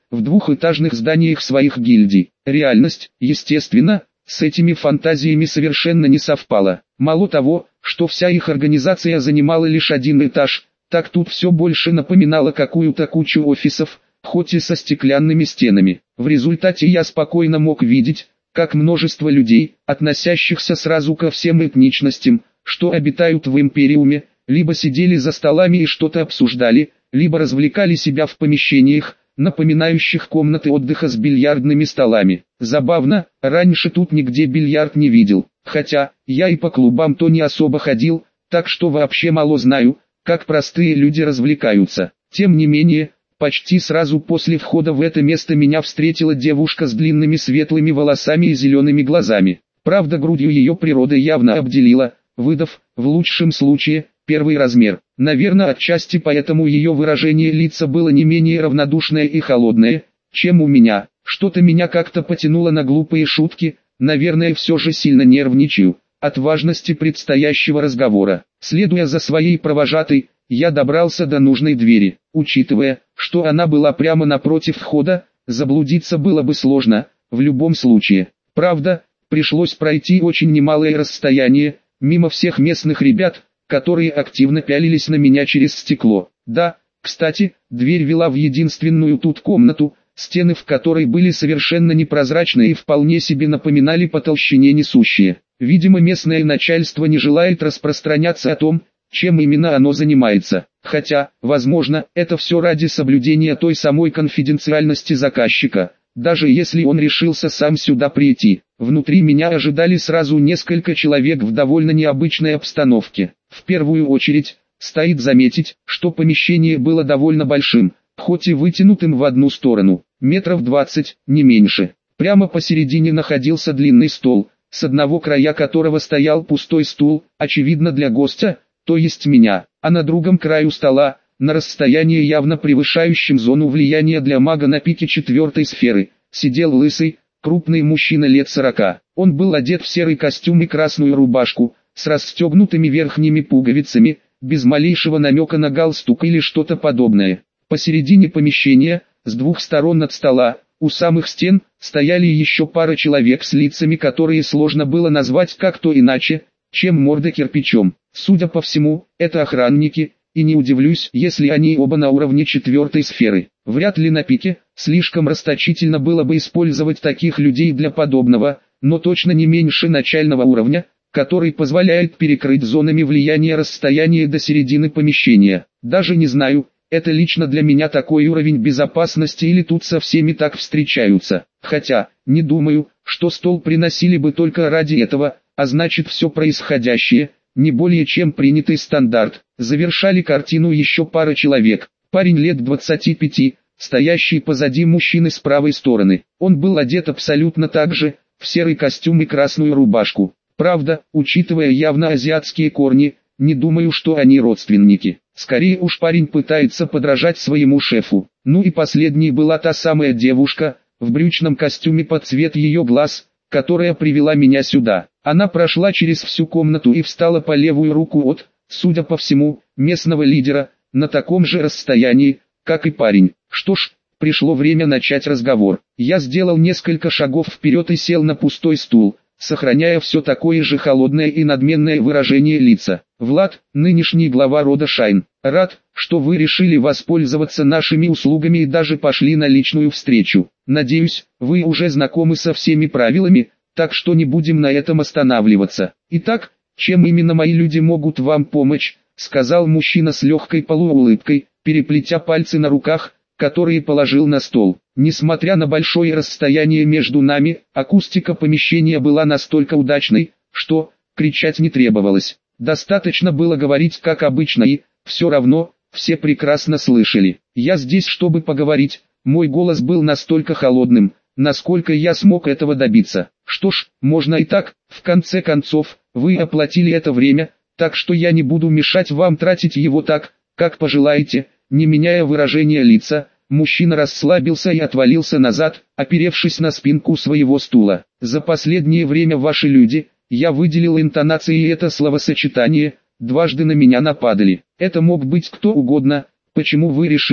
в двухэтажных зданиях своих гильдий. Реальность, естественно, с этими фантазиями совершенно не совпала. Мало того, что вся их организация занимала лишь один этаж, так тут все больше напоминало какую-то кучу офисов, хоть и со стеклянными стенами. В результате я спокойно мог видеть, как множество людей, относящихся сразу ко всем этничностям, что обитают в Империуме, либо сидели за столами и что-то обсуждали, либо развлекали себя в помещениях, напоминающих комнаты отдыха с бильярдными столами. Забавно, раньше тут нигде бильярд не видел, хотя я и по клубам-то не особо ходил, так что вообще мало знаю, как простые люди развлекаются. Тем не менее, почти сразу после входа в это место меня встретила девушка с длинными светлыми волосами и зелеными глазами. Правда, грудью ее природа явно обделила, выдав, в лучшем случае, первый размер. Наверное, отчасти поэтому ее выражение лица было не менее равнодушное и холодное, чем у меня. Что-то меня как-то потянуло на глупые шутки, наверное, все же сильно нервничаю от важности предстоящего разговора. Следуя за своей провожатой, я добрался до нужной двери. Учитывая, что она была прямо напротив входа, заблудиться было бы сложно, в любом случае. Правда, пришлось пройти очень немалое расстояние, мимо всех местных ребят, которые активно пялились на меня через стекло. Да, кстати, дверь вела в единственную тут комнату, стены в которой были совершенно непрозрачные и вполне себе напоминали по толщине несущие. Видимо, местное начальство не желает распространяться о том, чем именно оно занимается. Хотя, возможно, это все ради соблюдения той самой конфиденциальности заказчика, даже если он решился сам сюда прийти. Внутри меня ожидали сразу несколько человек в довольно необычной обстановке. В первую очередь, стоит заметить, что помещение было довольно большим, хоть и вытянутым в одну сторону, метров 20, не меньше. Прямо посередине находился длинный стол, с одного края которого стоял пустой стул, очевидно для гостя, то есть меня, а на другом краю стола, на расстоянии явно превышающем зону влияния для мага на пике 4-й сферы, сидел лысый, крупный мужчина лет 40. Он был одет в серый костюм и красную рубашку, с расстегнутыми верхними пуговицами, без малейшего намека на галстук или что-то подобное. Посередине помещения, с двух сторон от стола, у самых стен, стояли еще пара человек с лицами, которые сложно было назвать как-то иначе, чем морда кирпичом. Судя по всему, это охранники, и не удивлюсь, если они оба на уровне 4-й сферы. Вряд ли на пике, слишком расточительно было бы использовать таких людей для подобного, но точно не меньше начального уровня, который позволяет перекрыть зонами влияния расстояние до середины помещения. Даже не знаю, это лично для меня такой уровень безопасности или тут со всеми так встречаются. Хотя, не думаю, что стол приносили бы только ради этого, а значит все происходящее, не более чем принятый стандарт. Завершали картину еще пара человек. Парень лет 25, стоящий позади мужчины с правой стороны. Он был одет абсолютно так же, в серый костюм и красную рубашку. Правда, учитывая явно азиатские корни, не думаю, что они родственники. Скорее уж парень пытается подражать своему шефу. Ну и последней была та самая девушка, в брючном костюме под цвет ее глаз, которая привела меня сюда. Она прошла через всю комнату и встала по левую руку от, судя по всему, местного лидера, на таком же расстоянии, как и парень. Что ж, пришло время начать разговор. Я сделал несколько шагов вперед и сел на пустой стул, сохраняя все такое же холодное и надменное выражение лица. Влад, нынешний глава рода Шайн, рад, что вы решили воспользоваться нашими услугами и даже пошли на личную встречу. Надеюсь, вы уже знакомы со всеми правилами, так что не будем на этом останавливаться. Итак, чем именно мои люди могут вам помочь, сказал мужчина с легкой полуулыбкой, переплетя пальцы на руках, которые положил на стол. Несмотря на большое расстояние между нами, акустика помещения была настолько удачной, что кричать не требовалось. Достаточно было говорить как обычно и, все равно, все прекрасно слышали. Я здесь, чтобы поговорить. Мой голос был настолько холодным, насколько я смог этого добиться. Что ж, можно и так, в конце концов, вы оплатили это время, так что я не буду мешать вам тратить его так, как пожелаете. Не меняя выражения лица, мужчина расслабился и отвалился назад, оперевшись на спинку своего стула. За последнее время ваши люди, я выделил интонации и это словосочетание, дважды на меня нападали. Это мог быть кто угодно. Почему вы решили,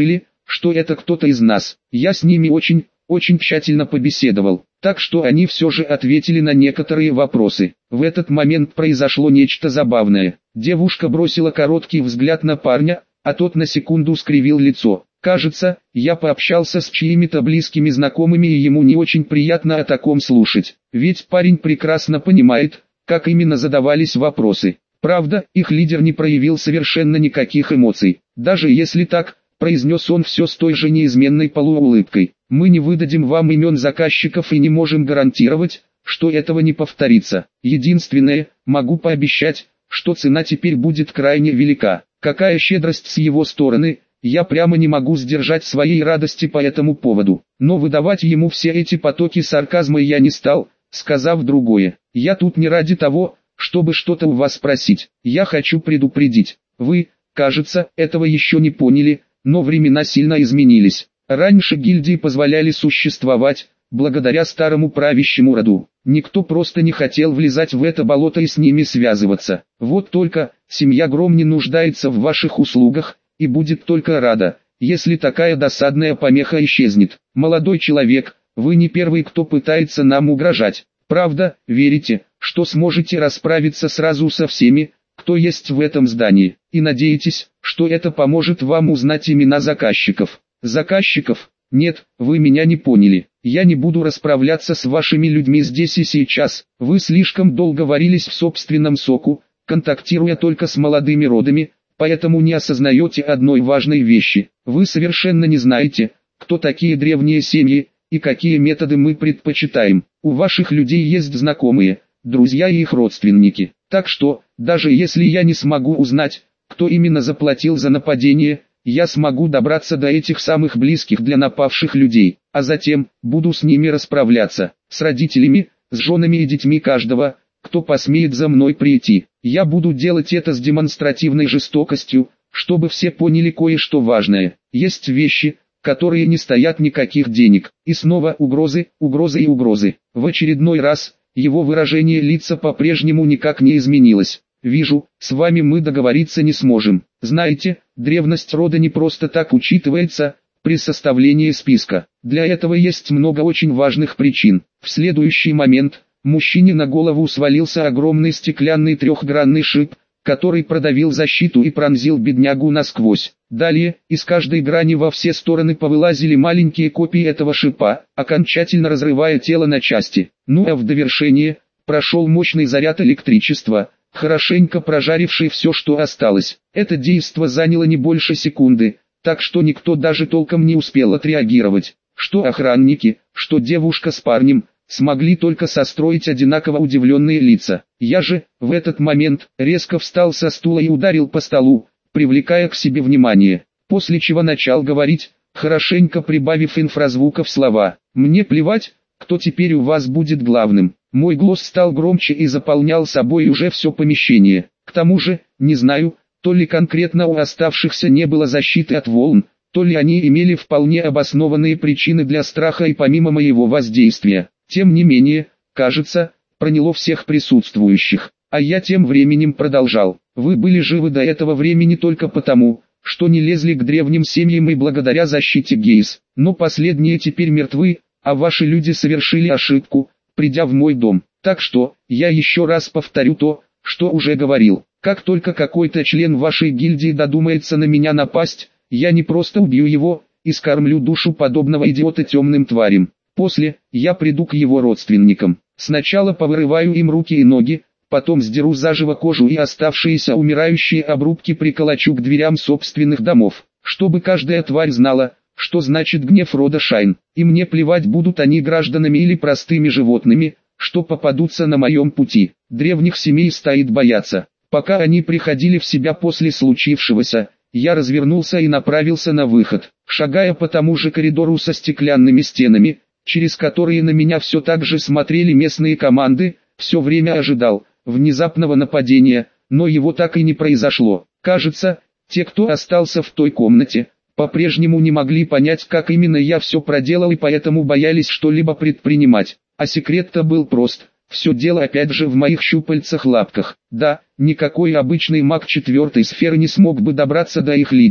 что это кто-то из нас. Я с ними очень тщательно побеседовал, так что они все же ответили на некоторые вопросы. В этот момент произошло нечто забавное. Девушка бросила короткий взгляд на парня, а тот на секунду скривил лицо. Кажется, я пообщался с чьими-то близкими знакомыми и ему не очень приятно о таком слушать. Ведь парень прекрасно понимает, как именно задавались вопросы. Правда, их лидер не проявил совершенно никаких эмоций. Даже если так, произнес он все с той же неизменной полуулыбкой. Мы не выдадим вам имен заказчиков и не можем гарантировать, что этого не повторится. Единственное, могу пообещать, что цена теперь будет крайне велика. Какая щедрость с его стороны, я прямо не могу сдержать своей радости по этому поводу. Но выдавать ему все эти потоки сарказма я не стал, сказав другое. Я тут не ради того, чтобы что-то у вас спросить. Я хочу предупредить. Вы, кажется, этого еще не поняли, но времена сильно изменились. Раньше гильдии позволяли существовать, благодаря старому правящему роду. Никто просто не хотел влезать в это болото и с ними связываться. Вот только, семья Гром не нуждается в ваших услугах, и будет только рада, если такая досадная помеха исчезнет. Молодой человек, вы не первый, кто пытается нам угрожать. Правда, верите, что сможете расправиться сразу со всеми, кто есть в этом здании, и надеетесь, что это поможет вам узнать имена заказчиков. Заказчиков? Нет, вы меня не поняли. Я не буду расправляться с вашими людьми здесь и сейчас. Вы слишком долго варились в собственном соку, контактируя только с молодыми родами, поэтому не осознаете одной важной вещи. Вы совершенно не знаете, кто такие древние семьи, и какие методы мы предпочитаем. У ваших людей есть знакомые, друзья и их родственники. Так что, даже если я не смогу узнать, кто именно заплатил за нападение, я смогу добраться до этих самых близких для напавших людей, а затем буду с ними расправляться, с родителями, с женами и детьми каждого, кто посмеет за мной прийти. Я буду делать это с демонстративной жестокостью, чтобы все поняли кое-что важное. Есть вещи, которые не стоят никаких денег. И снова угрозы, угрозы и угрозы. В очередной раз, его выражение лица по-прежнему никак не изменилось. Вижу, с вами мы договориться не сможем. Знаете, древность рода не просто так учитывается при составлении списка. Для этого есть много очень важных причин. В следующий момент, мужчине на голову свалился огромный стеклянный трехгранный шип, который продавил защиту и пронзил беднягу насквозь. Далее, из каждой грани во все стороны повылазили маленькие копии этого шипа, окончательно разрывая тело на части. Ну а в довершение, прошел мощный заряд электричества, хорошенько прожаривший все, что осталось. Это действо заняло не больше секунды, так что никто даже толком не успел отреагировать. Что охранники, что девушка с парнем, смогли только состроить одинаково удивленные лица. Я же, в этот момент, резко встал со стула и ударил по столу, привлекая к себе внимание, после чего начал говорить, хорошенько прибавив инфразвуков слова. «Мне плевать, кто теперь у вас будет главным». Мой голос стал громче и заполнял собой уже все помещение. К тому же, не знаю, то ли конкретно у оставшихся не было защиты от волн, то ли они имели вполне обоснованные причины для страха и помимо моего воздействия. Тем не менее, кажется, проняло всех присутствующих. А я тем временем продолжал. Вы были живы до этого времени только потому, что не лезли к древним семьям и благодаря защите Гейс. Но последние теперь мертвы, а ваши люди совершили ошибку, придя в мой дом. Так что, я еще раз повторю то, что уже говорил. Как только какой-то член вашей гильдии додумается на меня напасть, я не просто убью его, и скормлю душу подобного идиота темным тварям. После, я приду к его родственникам. Сначала повырываю им руки и ноги, потом сдеру заживо кожу и оставшиеся умирающие обрубки приколочу к дверям собственных домов, чтобы каждая тварь знала, что значит гнев рода Шайн. И мне плевать, будут они гражданами или простыми животными, что попадутся на моем пути. Древних семей стоит бояться. Пока они приходили в себя после случившегося, я развернулся и направился на выход, шагая по тому же коридору со стеклянными стенами, через которые на меня все так же смотрели местные команды, все время ожидал внезапного нападения, но его так и не произошло. Кажется, те, кто остался в той комнате, по-прежнему не могли понять, как именно я все проделал, и поэтому боялись что-либо предпринимать. А секрет-то был прост. Все дело опять же в моих щупальцах-лапках. Да, никакой обычный маг четвертой сферы не смог бы добраться до их лидера.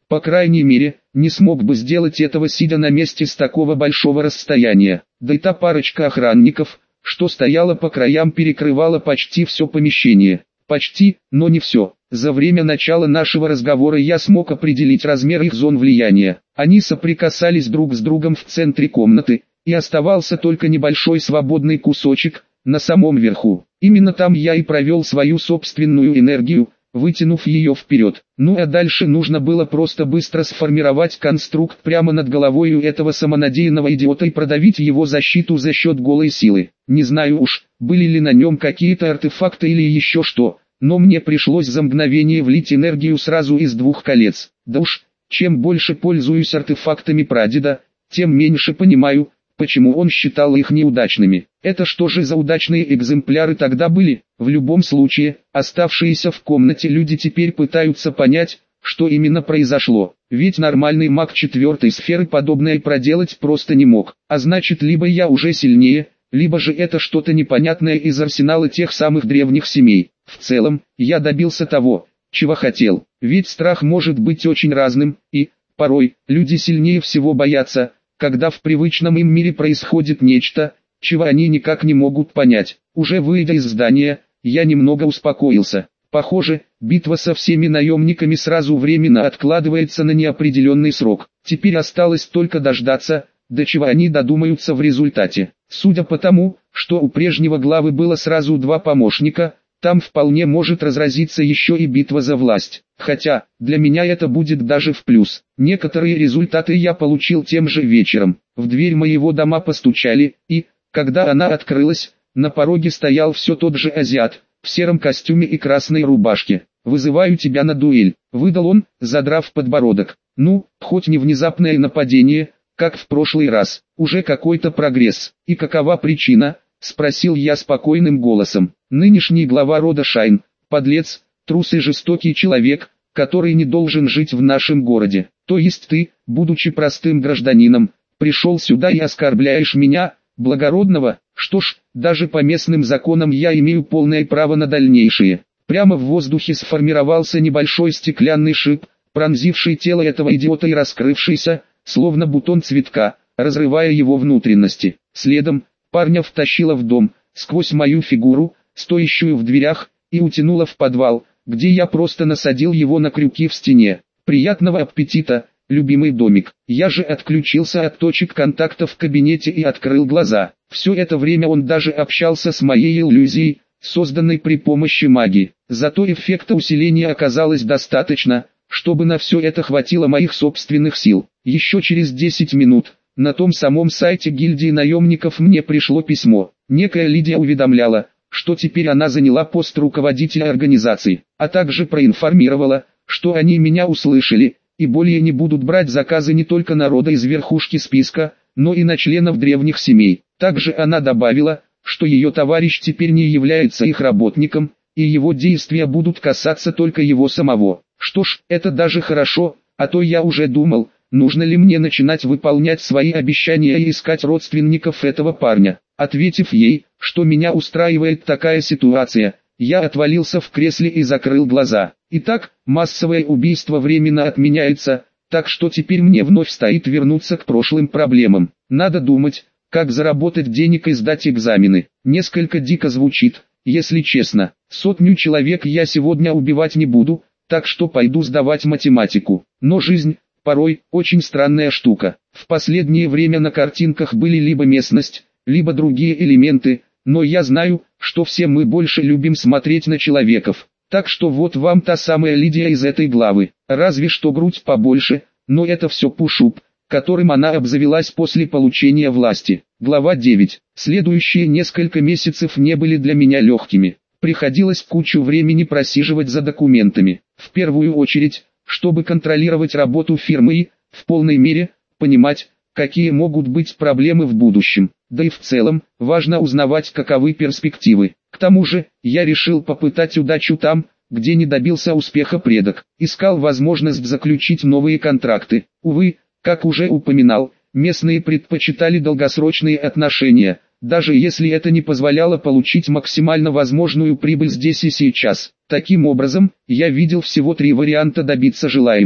По крайней мере, не смог бы сделать этого сидя на месте с такого большого расстояния. Да и та парочка охранников, что стояла по краям, перекрывала почти все помещение. Почти, но не все. За время начала нашего разговора я смог определить размер их зон влияния. Они соприкасались друг с другом в центре комнаты, и оставался только небольшой свободный кусочек, на самом верху. Именно там я и провел свою собственную энергию, вытянув ее вперед. Ну а дальше нужно было просто быстро сформировать конструкт прямо над головой у этого самонадеянного идиота и продавить его защиту за счет голой силы. Не знаю уж, были ли на нем какие-то артефакты или еще что, но мне пришлось за мгновение влить энергию сразу из 2 колец. Да уж, чем больше пользуюсь артефактами прадеда, тем меньше понимаю, почему он считал их неудачными. Это что же за удачные экземпляры тогда были? В любом случае, оставшиеся в комнате люди теперь пытаются понять, что именно произошло. Ведь нормальный маг 4-й сферы подобное проделать просто не мог. А значит, либо я уже сильнее, либо же это что-то непонятное из арсенала тех самых древних семей. В целом, я добился того, чего хотел. Ведь страх может быть очень разным, и, порой, люди сильнее всего боятся, когда в привычном им мире происходит нечто, чего они никак не могут понять. Уже выйдя из здания, я немного успокоился. Похоже, битва со всеми наемниками сразу временно откладывается на неопределенный срок. Теперь осталось только дождаться, до чего они додумаются в результате. Судя по тому, что у прежнего главы было сразу 2 помощника, там вполне может разразиться еще и битва за власть. Хотя, для меня это будет даже в плюс. Некоторые результаты я получил тем же вечером. В дверь моего дома постучали, и, когда она открылась, на пороге стоял все тот же азиат, в сером костюме и красной рубашке. «Вызываю тебя на дуэль», — выдал он, задрав подбородок. Ну, хоть не внезапное нападение, как в прошлый раз, уже какой-то прогресс. И какова причина? — спросил я спокойным голосом. Нынешний глава рода Шайн, подлец, трус и жестокий человек, который не должен жить в нашем городе. То есть ты, будучи простым гражданином, пришел сюда и оскорбляешь меня, благородного? Что ж, даже по местным законам я имею полное право на дальнейшее. Прямо в воздухе сформировался небольшой стеклянный шип, пронзивший тело этого идиота и раскрывшийся, словно бутон цветка, разрывая его внутренности. Следом, парня втащила в дом, сквозь мою фигуру, стоящую в дверях, и утянула в подвал, где я просто насадил его на крюки в стене. Приятного аппетита, любимый домик. Я же отключился от точек контакта в кабинете и открыл глаза. Все это время он даже общался с моей иллюзией, созданной при помощи магии. Зато эффекта усиления оказалось достаточно, чтобы на все это хватило моих собственных сил. Еще через 10 минут, на том самом сайте гильдии наемников мне пришло письмо. Некая Лидия уведомляла, что теперь она заняла пост руководителя организации, а также проинформировала, что они меня услышали, и более не будут брать заказы не только народа из верхушки списка, но и на членов древних семей. Также она добавила, что ее товарищ теперь не является их работником, и его действия будут касаться только его самого. Что ж, это даже хорошо, а то я уже думал, нужно ли мне начинать выполнять свои обещания и искать родственников этого парня. Ответив ей, что меня устраивает такая ситуация, я отвалился в кресле и закрыл глаза. Итак, массовое убийство временно отменяется, так что теперь мне вновь стоит вернуться к прошлым проблемам. Надо думать, как заработать денег и сдать экзамены. Несколько дико звучит, если честно. 100 человек я сегодня убивать не буду, так что пойду сдавать математику. Но жизнь, порой, очень странная штука. В последнее время на картинках были либо местность, либо другие элементы, но я знаю, что все мы больше любим смотреть на человеков. Так что вот вам та самая Лидия из этой главы. Разве что грудь побольше, но это все пушуп, которым она обзавелась после получения власти. Глава 9. Следующие несколько месяцев не были для меня легкими. Приходилось кучу времени просиживать за документами. В первую очередь, чтобы контролировать работу фирмы и, в полной мере, понимать, какие могут быть проблемы в будущем. Да и в целом, важно узнавать, каковы перспективы. К тому же, я решил попытать удачу там, где не добился успеха предок. Искал возможность заключить новые контракты. Увы, как уже упоминал, местные предпочитали долгосрочные отношения, даже если это не позволяло получить максимально возможную прибыль здесь и сейчас. Таким образом, я видел всего 3 варианта добиться желаемого.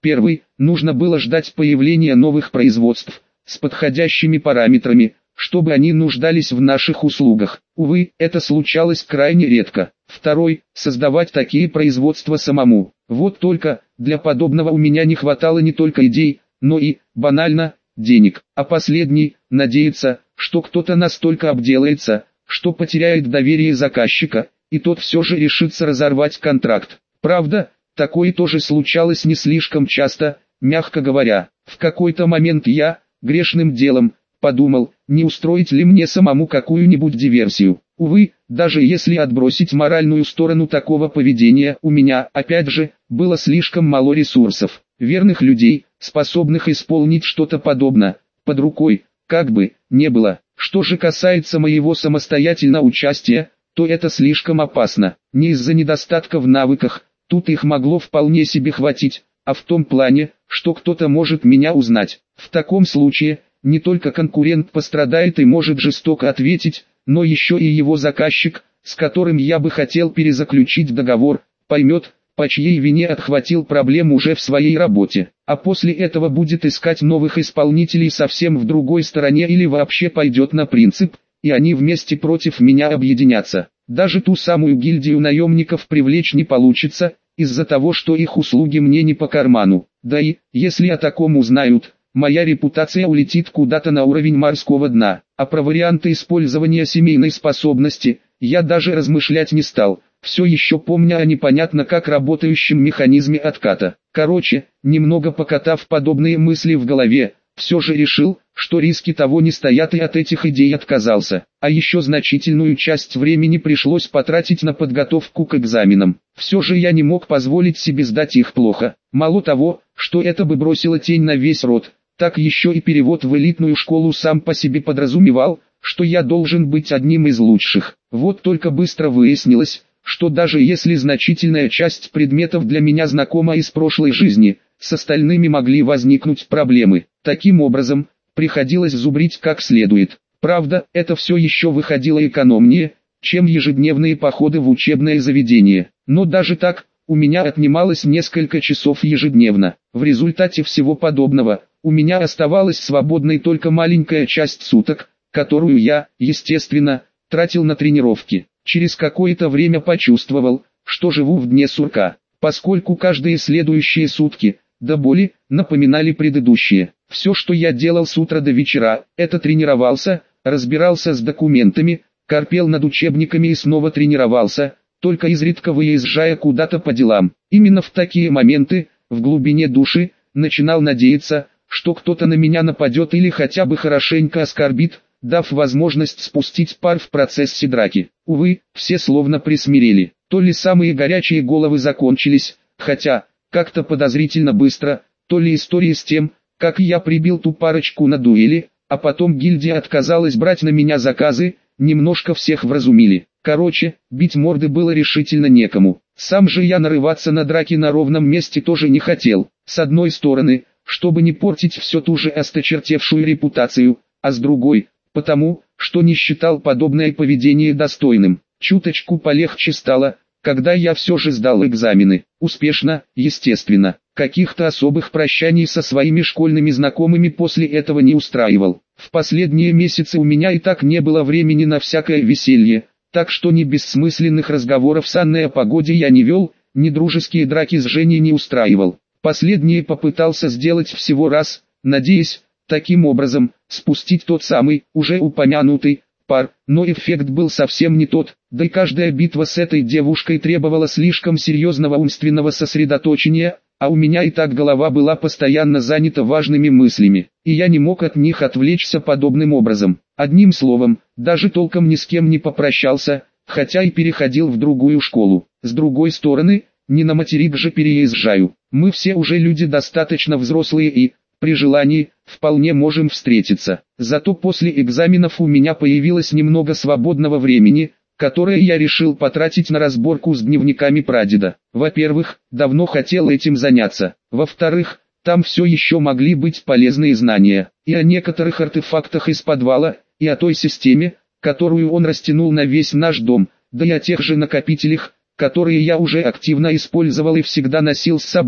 Первый, нужно было ждать появления новых производств, с подходящими параметрами, чтобы они нуждались в наших услугах. Увы, это случалось крайне редко. Второй, создавать такие производства самому. Вот только, для подобного у меня не хватало не только идей, но и, банально, денег. А последний, надеется, что кто-то настолько обделается, что потеряет доверие заказчика, и тот все же решится разорвать контракт. Правда, такое тоже случалось не слишком часто, мягко говоря. В какой-то момент я, грешным делом, подумал, не устроить ли мне самому какую-нибудь диверсию. Увы, даже если отбросить моральную сторону такого поведения, у меня, опять же, было слишком мало ресурсов. Верных людей, способных исполнить что-то подобное, под рукой, как бы, не было. Что же касается моего самостоятельного участия, то это слишком опасно. Не из-за недостатка в навыках, тут их могло вполне себе хватить, а в том плане, что кто-то может меня узнать. В таком случае, не только конкурент пострадает и может жестоко ответить, но еще и его заказчик, с которым я бы хотел перезаключить договор, поймет, по чьей вине отхватил проблему уже в своей работе, а после этого будет искать новых исполнителей совсем в другой стороне или вообще пойдет на принцип, и они вместе против меня объединятся. Даже ту самую гильдию наемников привлечь не получится, из-за того, что их услуги мне не по карману. Да и, если о таком узнают, моя репутация улетит куда-то на уровень морского дна. А про варианты использования семейной способности я даже размышлять не стал, все еще помня о непонятно как работающем механизме отката. Короче, немного покатав подобные мысли в голове, все же решил, что риски того не стоят и от этих идей отказался. А еще значительную часть времени пришлось потратить на подготовку к экзаменам. Все же я не мог позволить себе сдать их плохо. Мало того, что это бы бросило тень на весь род, так еще и перевод в элитную школу сам по себе подразумевал, что я должен быть одним из лучших. Вот только быстро выяснилось, что даже если значительная часть предметов для меня знакома из прошлой жизни, с остальными могли возникнуть проблемы. Таким образом, приходилось зубрить как следует. Правда, это все еще выходило экономнее, чем ежедневные походы в учебное заведение. Но даже так, у меня отнималось несколько часов ежедневно. В результате всего подобного, у меня оставалась свободной только маленькая часть суток, которую я, естественно, тратил на тренировки. Через какое-то время почувствовал, что живу в дне сурка, поскольку каждые следующие сутки, до боли, напоминали предыдущие. Все, что я делал с утра до вечера, это тренировался, разбирался с документами, корпел над учебниками и снова тренировался, только изредка выезжая куда-то по делам. Именно в такие моменты, в глубине души, начинал надеяться, что кто-то на меня нападет или хотя бы хорошенько оскорбит, дав возможность спустить пар в процессе драки. Увы, все словно присмирели. То ли самые горячие головы закончились, хотя, как-то подозрительно быстро, то ли истории с тем, как я прибил ту парочку на дуэли, а потом гильдия отказалась брать на меня заказы, немножко всех вразумили. Короче, бить морды было решительно некому. Сам же я нарываться на драки на ровном месте тоже не хотел. С одной стороны, чтобы не портить все ту же осточертевшую репутацию, а с другой, потому, что не считал подобное поведение достойным. Чуточку полегче стало, когда я все же сдал экзамены. Успешно, естественно. Каких-то особых прощаний со своими школьными знакомыми после этого не устраивал. В последние месяцы у меня и так не было времени на всякое веселье, так что ни бессмысленных разговоров с Анной о погоде я не вел, ни дружеские драки с Женей не устраивал. Последнее попытался сделать всего раз, надеясь, таким образом, спустить тот самый, уже упомянутый, пар, но эффект был совсем не тот, да и каждая битва с этой девушкой требовала слишком серьезного умственного сосредоточения, а у меня и так голова была постоянно занята важными мыслями, и я не мог от них отвлечься подобным образом. Одним словом, даже толком ни с кем не попрощался, хотя и переходил в другую школу. С другой стороны, не на материк же переезжаю, мы все уже люди достаточно взрослые и, при желании, вполне можем встретиться. Зато после экзаменов у меня появилось немного свободного времени, которое я решил потратить на разборку с дневниками прадеда. Во-первых, давно хотел этим заняться. Во-вторых, там все еще могли быть полезные знания. И о некоторых артефактах из подвала, и о той системе, которую он растянул на весь наш дом, да и о тех же накопителях, которые я уже активно использовал и всегда носил с собой.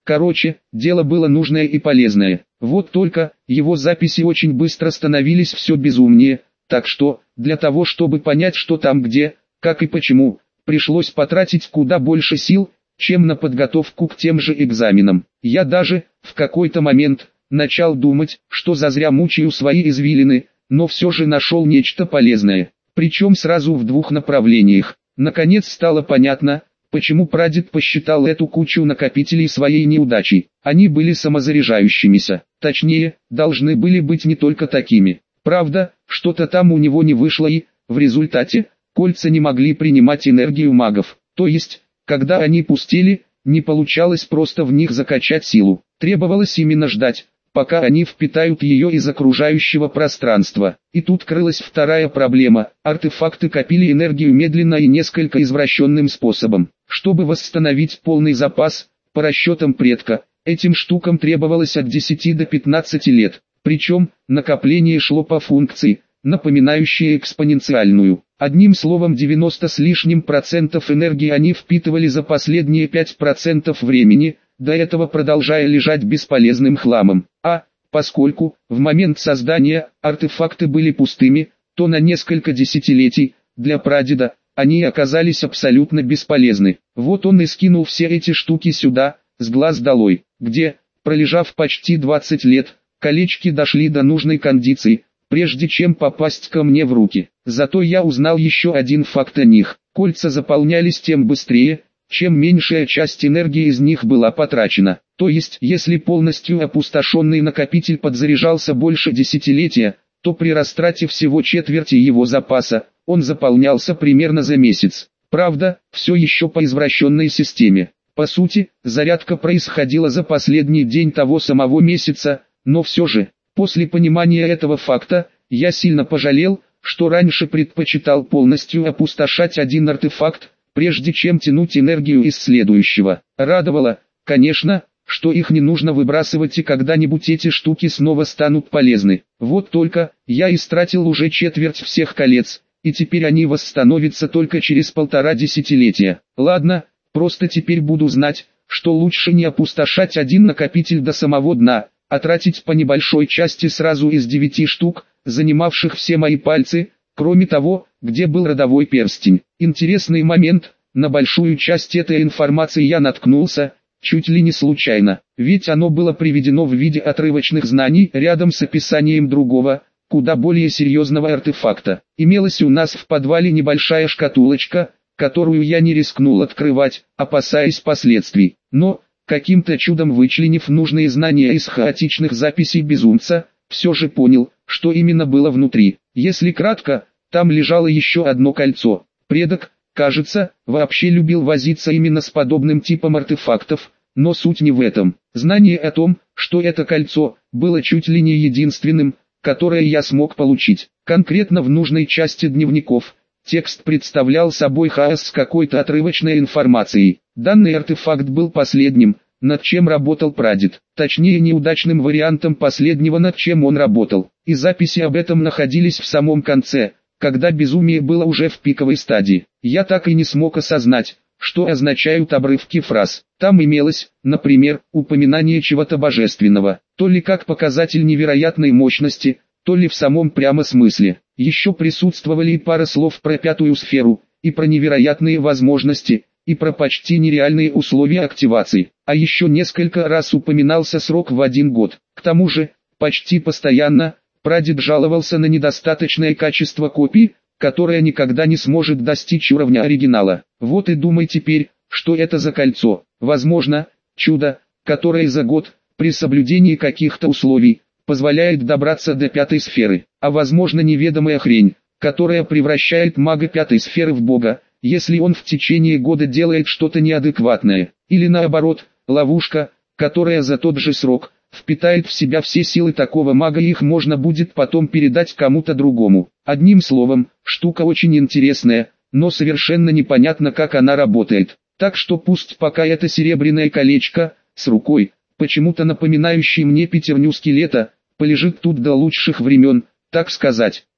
Короче, дело было нужное и полезное. Вот только, его записи очень быстро становились все безумнее, так что, для того чтобы понять, что там где, как и почему, пришлось потратить куда больше сил, чем на подготовку к тем же экзаменам. Я даже, в какой-то момент, начал думать, что зазря мучаю свои извилины, но все же нашел нечто полезное. Причем сразу в двух направлениях. Наконец стало понятно, почему прадед посчитал эту кучу накопителей своей неудачей. Они были самозаряжающимися. Точнее, должны были быть не только такими. Правда, что-то там у него не вышло и, в результате, кольца не могли принимать энергию магов. То есть, когда они пустели, не получалось просто в них закачать силу. Требовалось именно ждать, пока они впитают ее из окружающего пространства. И тут крылась вторая проблема. Артефакты копили энергию медленно и несколько извращенным способом. Чтобы восстановить полный запас, по расчетам предка, этим штукам требовалось от 10 до 15 лет. Причем, накопление шло по функции, напоминающей экспоненциальную. Одним словом 90 с лишним процентов энергии они впитывали за последние 5% времени, до этого продолжая лежать бесполезным хламом. А, поскольку, в момент создания, артефакты были пустыми, то на несколько десятилетий, для прадеда, они оказались абсолютно бесполезны. Вот он и скинул все эти штуки сюда, с глаз долой, где, пролежав почти 20 лет, колечки дошли до нужной кондиции, прежде чем попасть ко мне в руки. Зато я узнал еще один факт о них. Кольца заполнялись тем быстрее, чем меньшая часть энергии из них была потрачена. То есть, если полностью опустошенный накопитель подзаряжался больше десятилетия, то при растрате всего четверти его запаса, он заполнялся примерно за месяц. Правда, все еще по извращенной системе. По сути, зарядка происходила за последний день того самого месяца, но все же, после понимания этого факта, я сильно пожалел, что раньше предпочитал полностью опустошать один артефакт, прежде чем тянуть энергию из следующего. Радовало, конечно, что их не нужно выбрасывать и когда-нибудь эти штуки снова станут полезны. Вот только, я истратил уже четверть всех колец, и теперь они восстановятся только через 1,5 десятилетия. Ладно, просто теперь буду знать, что лучше не опустошать один накопитель до самого дна, а тратить по небольшой части сразу из 9 штук, занимавших все мои пальцы, кроме того, где был родовой перстень. Интересный момент, на большую часть этой информации я наткнулся, чуть ли не случайно, ведь оно было приведено в виде отрывочных знаний рядом с описанием другого, куда более серьезного артефакта. Имелась у нас в подвале небольшая шкатулочка, которую я не рискнул открывать, опасаясь последствий. Но, каким-то чудом вычленив нужные знания из хаотичных записей безумца, все же понял, что именно было внутри. Если кратко, там лежало еще одно кольцо. Предок, кажется, вообще любил возиться именно с подобным типом артефактов, но суть не в этом. Знание о том, что это кольцо, было чуть ли не единственным, которое я смог получить. Конкретно в нужной части дневников. Текст представлял собой хаос с какой-то отрывочной информацией. Данный артефакт был последним, над чем работал прадед. Точнее, неудачным вариантом последнего, над чем он работал. И записи об этом находились в самом конце, когда безумие было уже в пиковой стадии. Я так и не смог осознать, что означают обрывки фраз. Там имелось, например, упоминание чего-то божественного, то ли как показатель невероятной мощности, то ли в самом прямо смысле. Еще присутствовали и пара слов про пятую сферу, и про невероятные возможности, и про почти нереальные условия активации. А еще несколько раз упоминался срок в 1 год. К тому же, почти постоянно, прадед жаловался на недостаточное качество копий, которое никогда не сможет достичь уровня оригинала. Вот и думай теперь, что это за кольцо. Возможно, чудо, которое за год, при соблюдении каких-то условий, позволяет добраться до 5-й сферы. А возможно неведомая хрень, которая превращает мага 5-й сферы в бога, если он в течение года делает что-то неадекватное. Или наоборот, ловушка, которая за тот же срок впитает в себя все силы такого мага, и их можно будет потом передать кому-то другому. Одним словом, штука очень интересная, но совершенно непонятно, как она работает. Так что пусть пока это серебряное колечко, с рукой, почему-то напоминающей мне пятерню скелета, полежит тут до лучших времен, так сказать.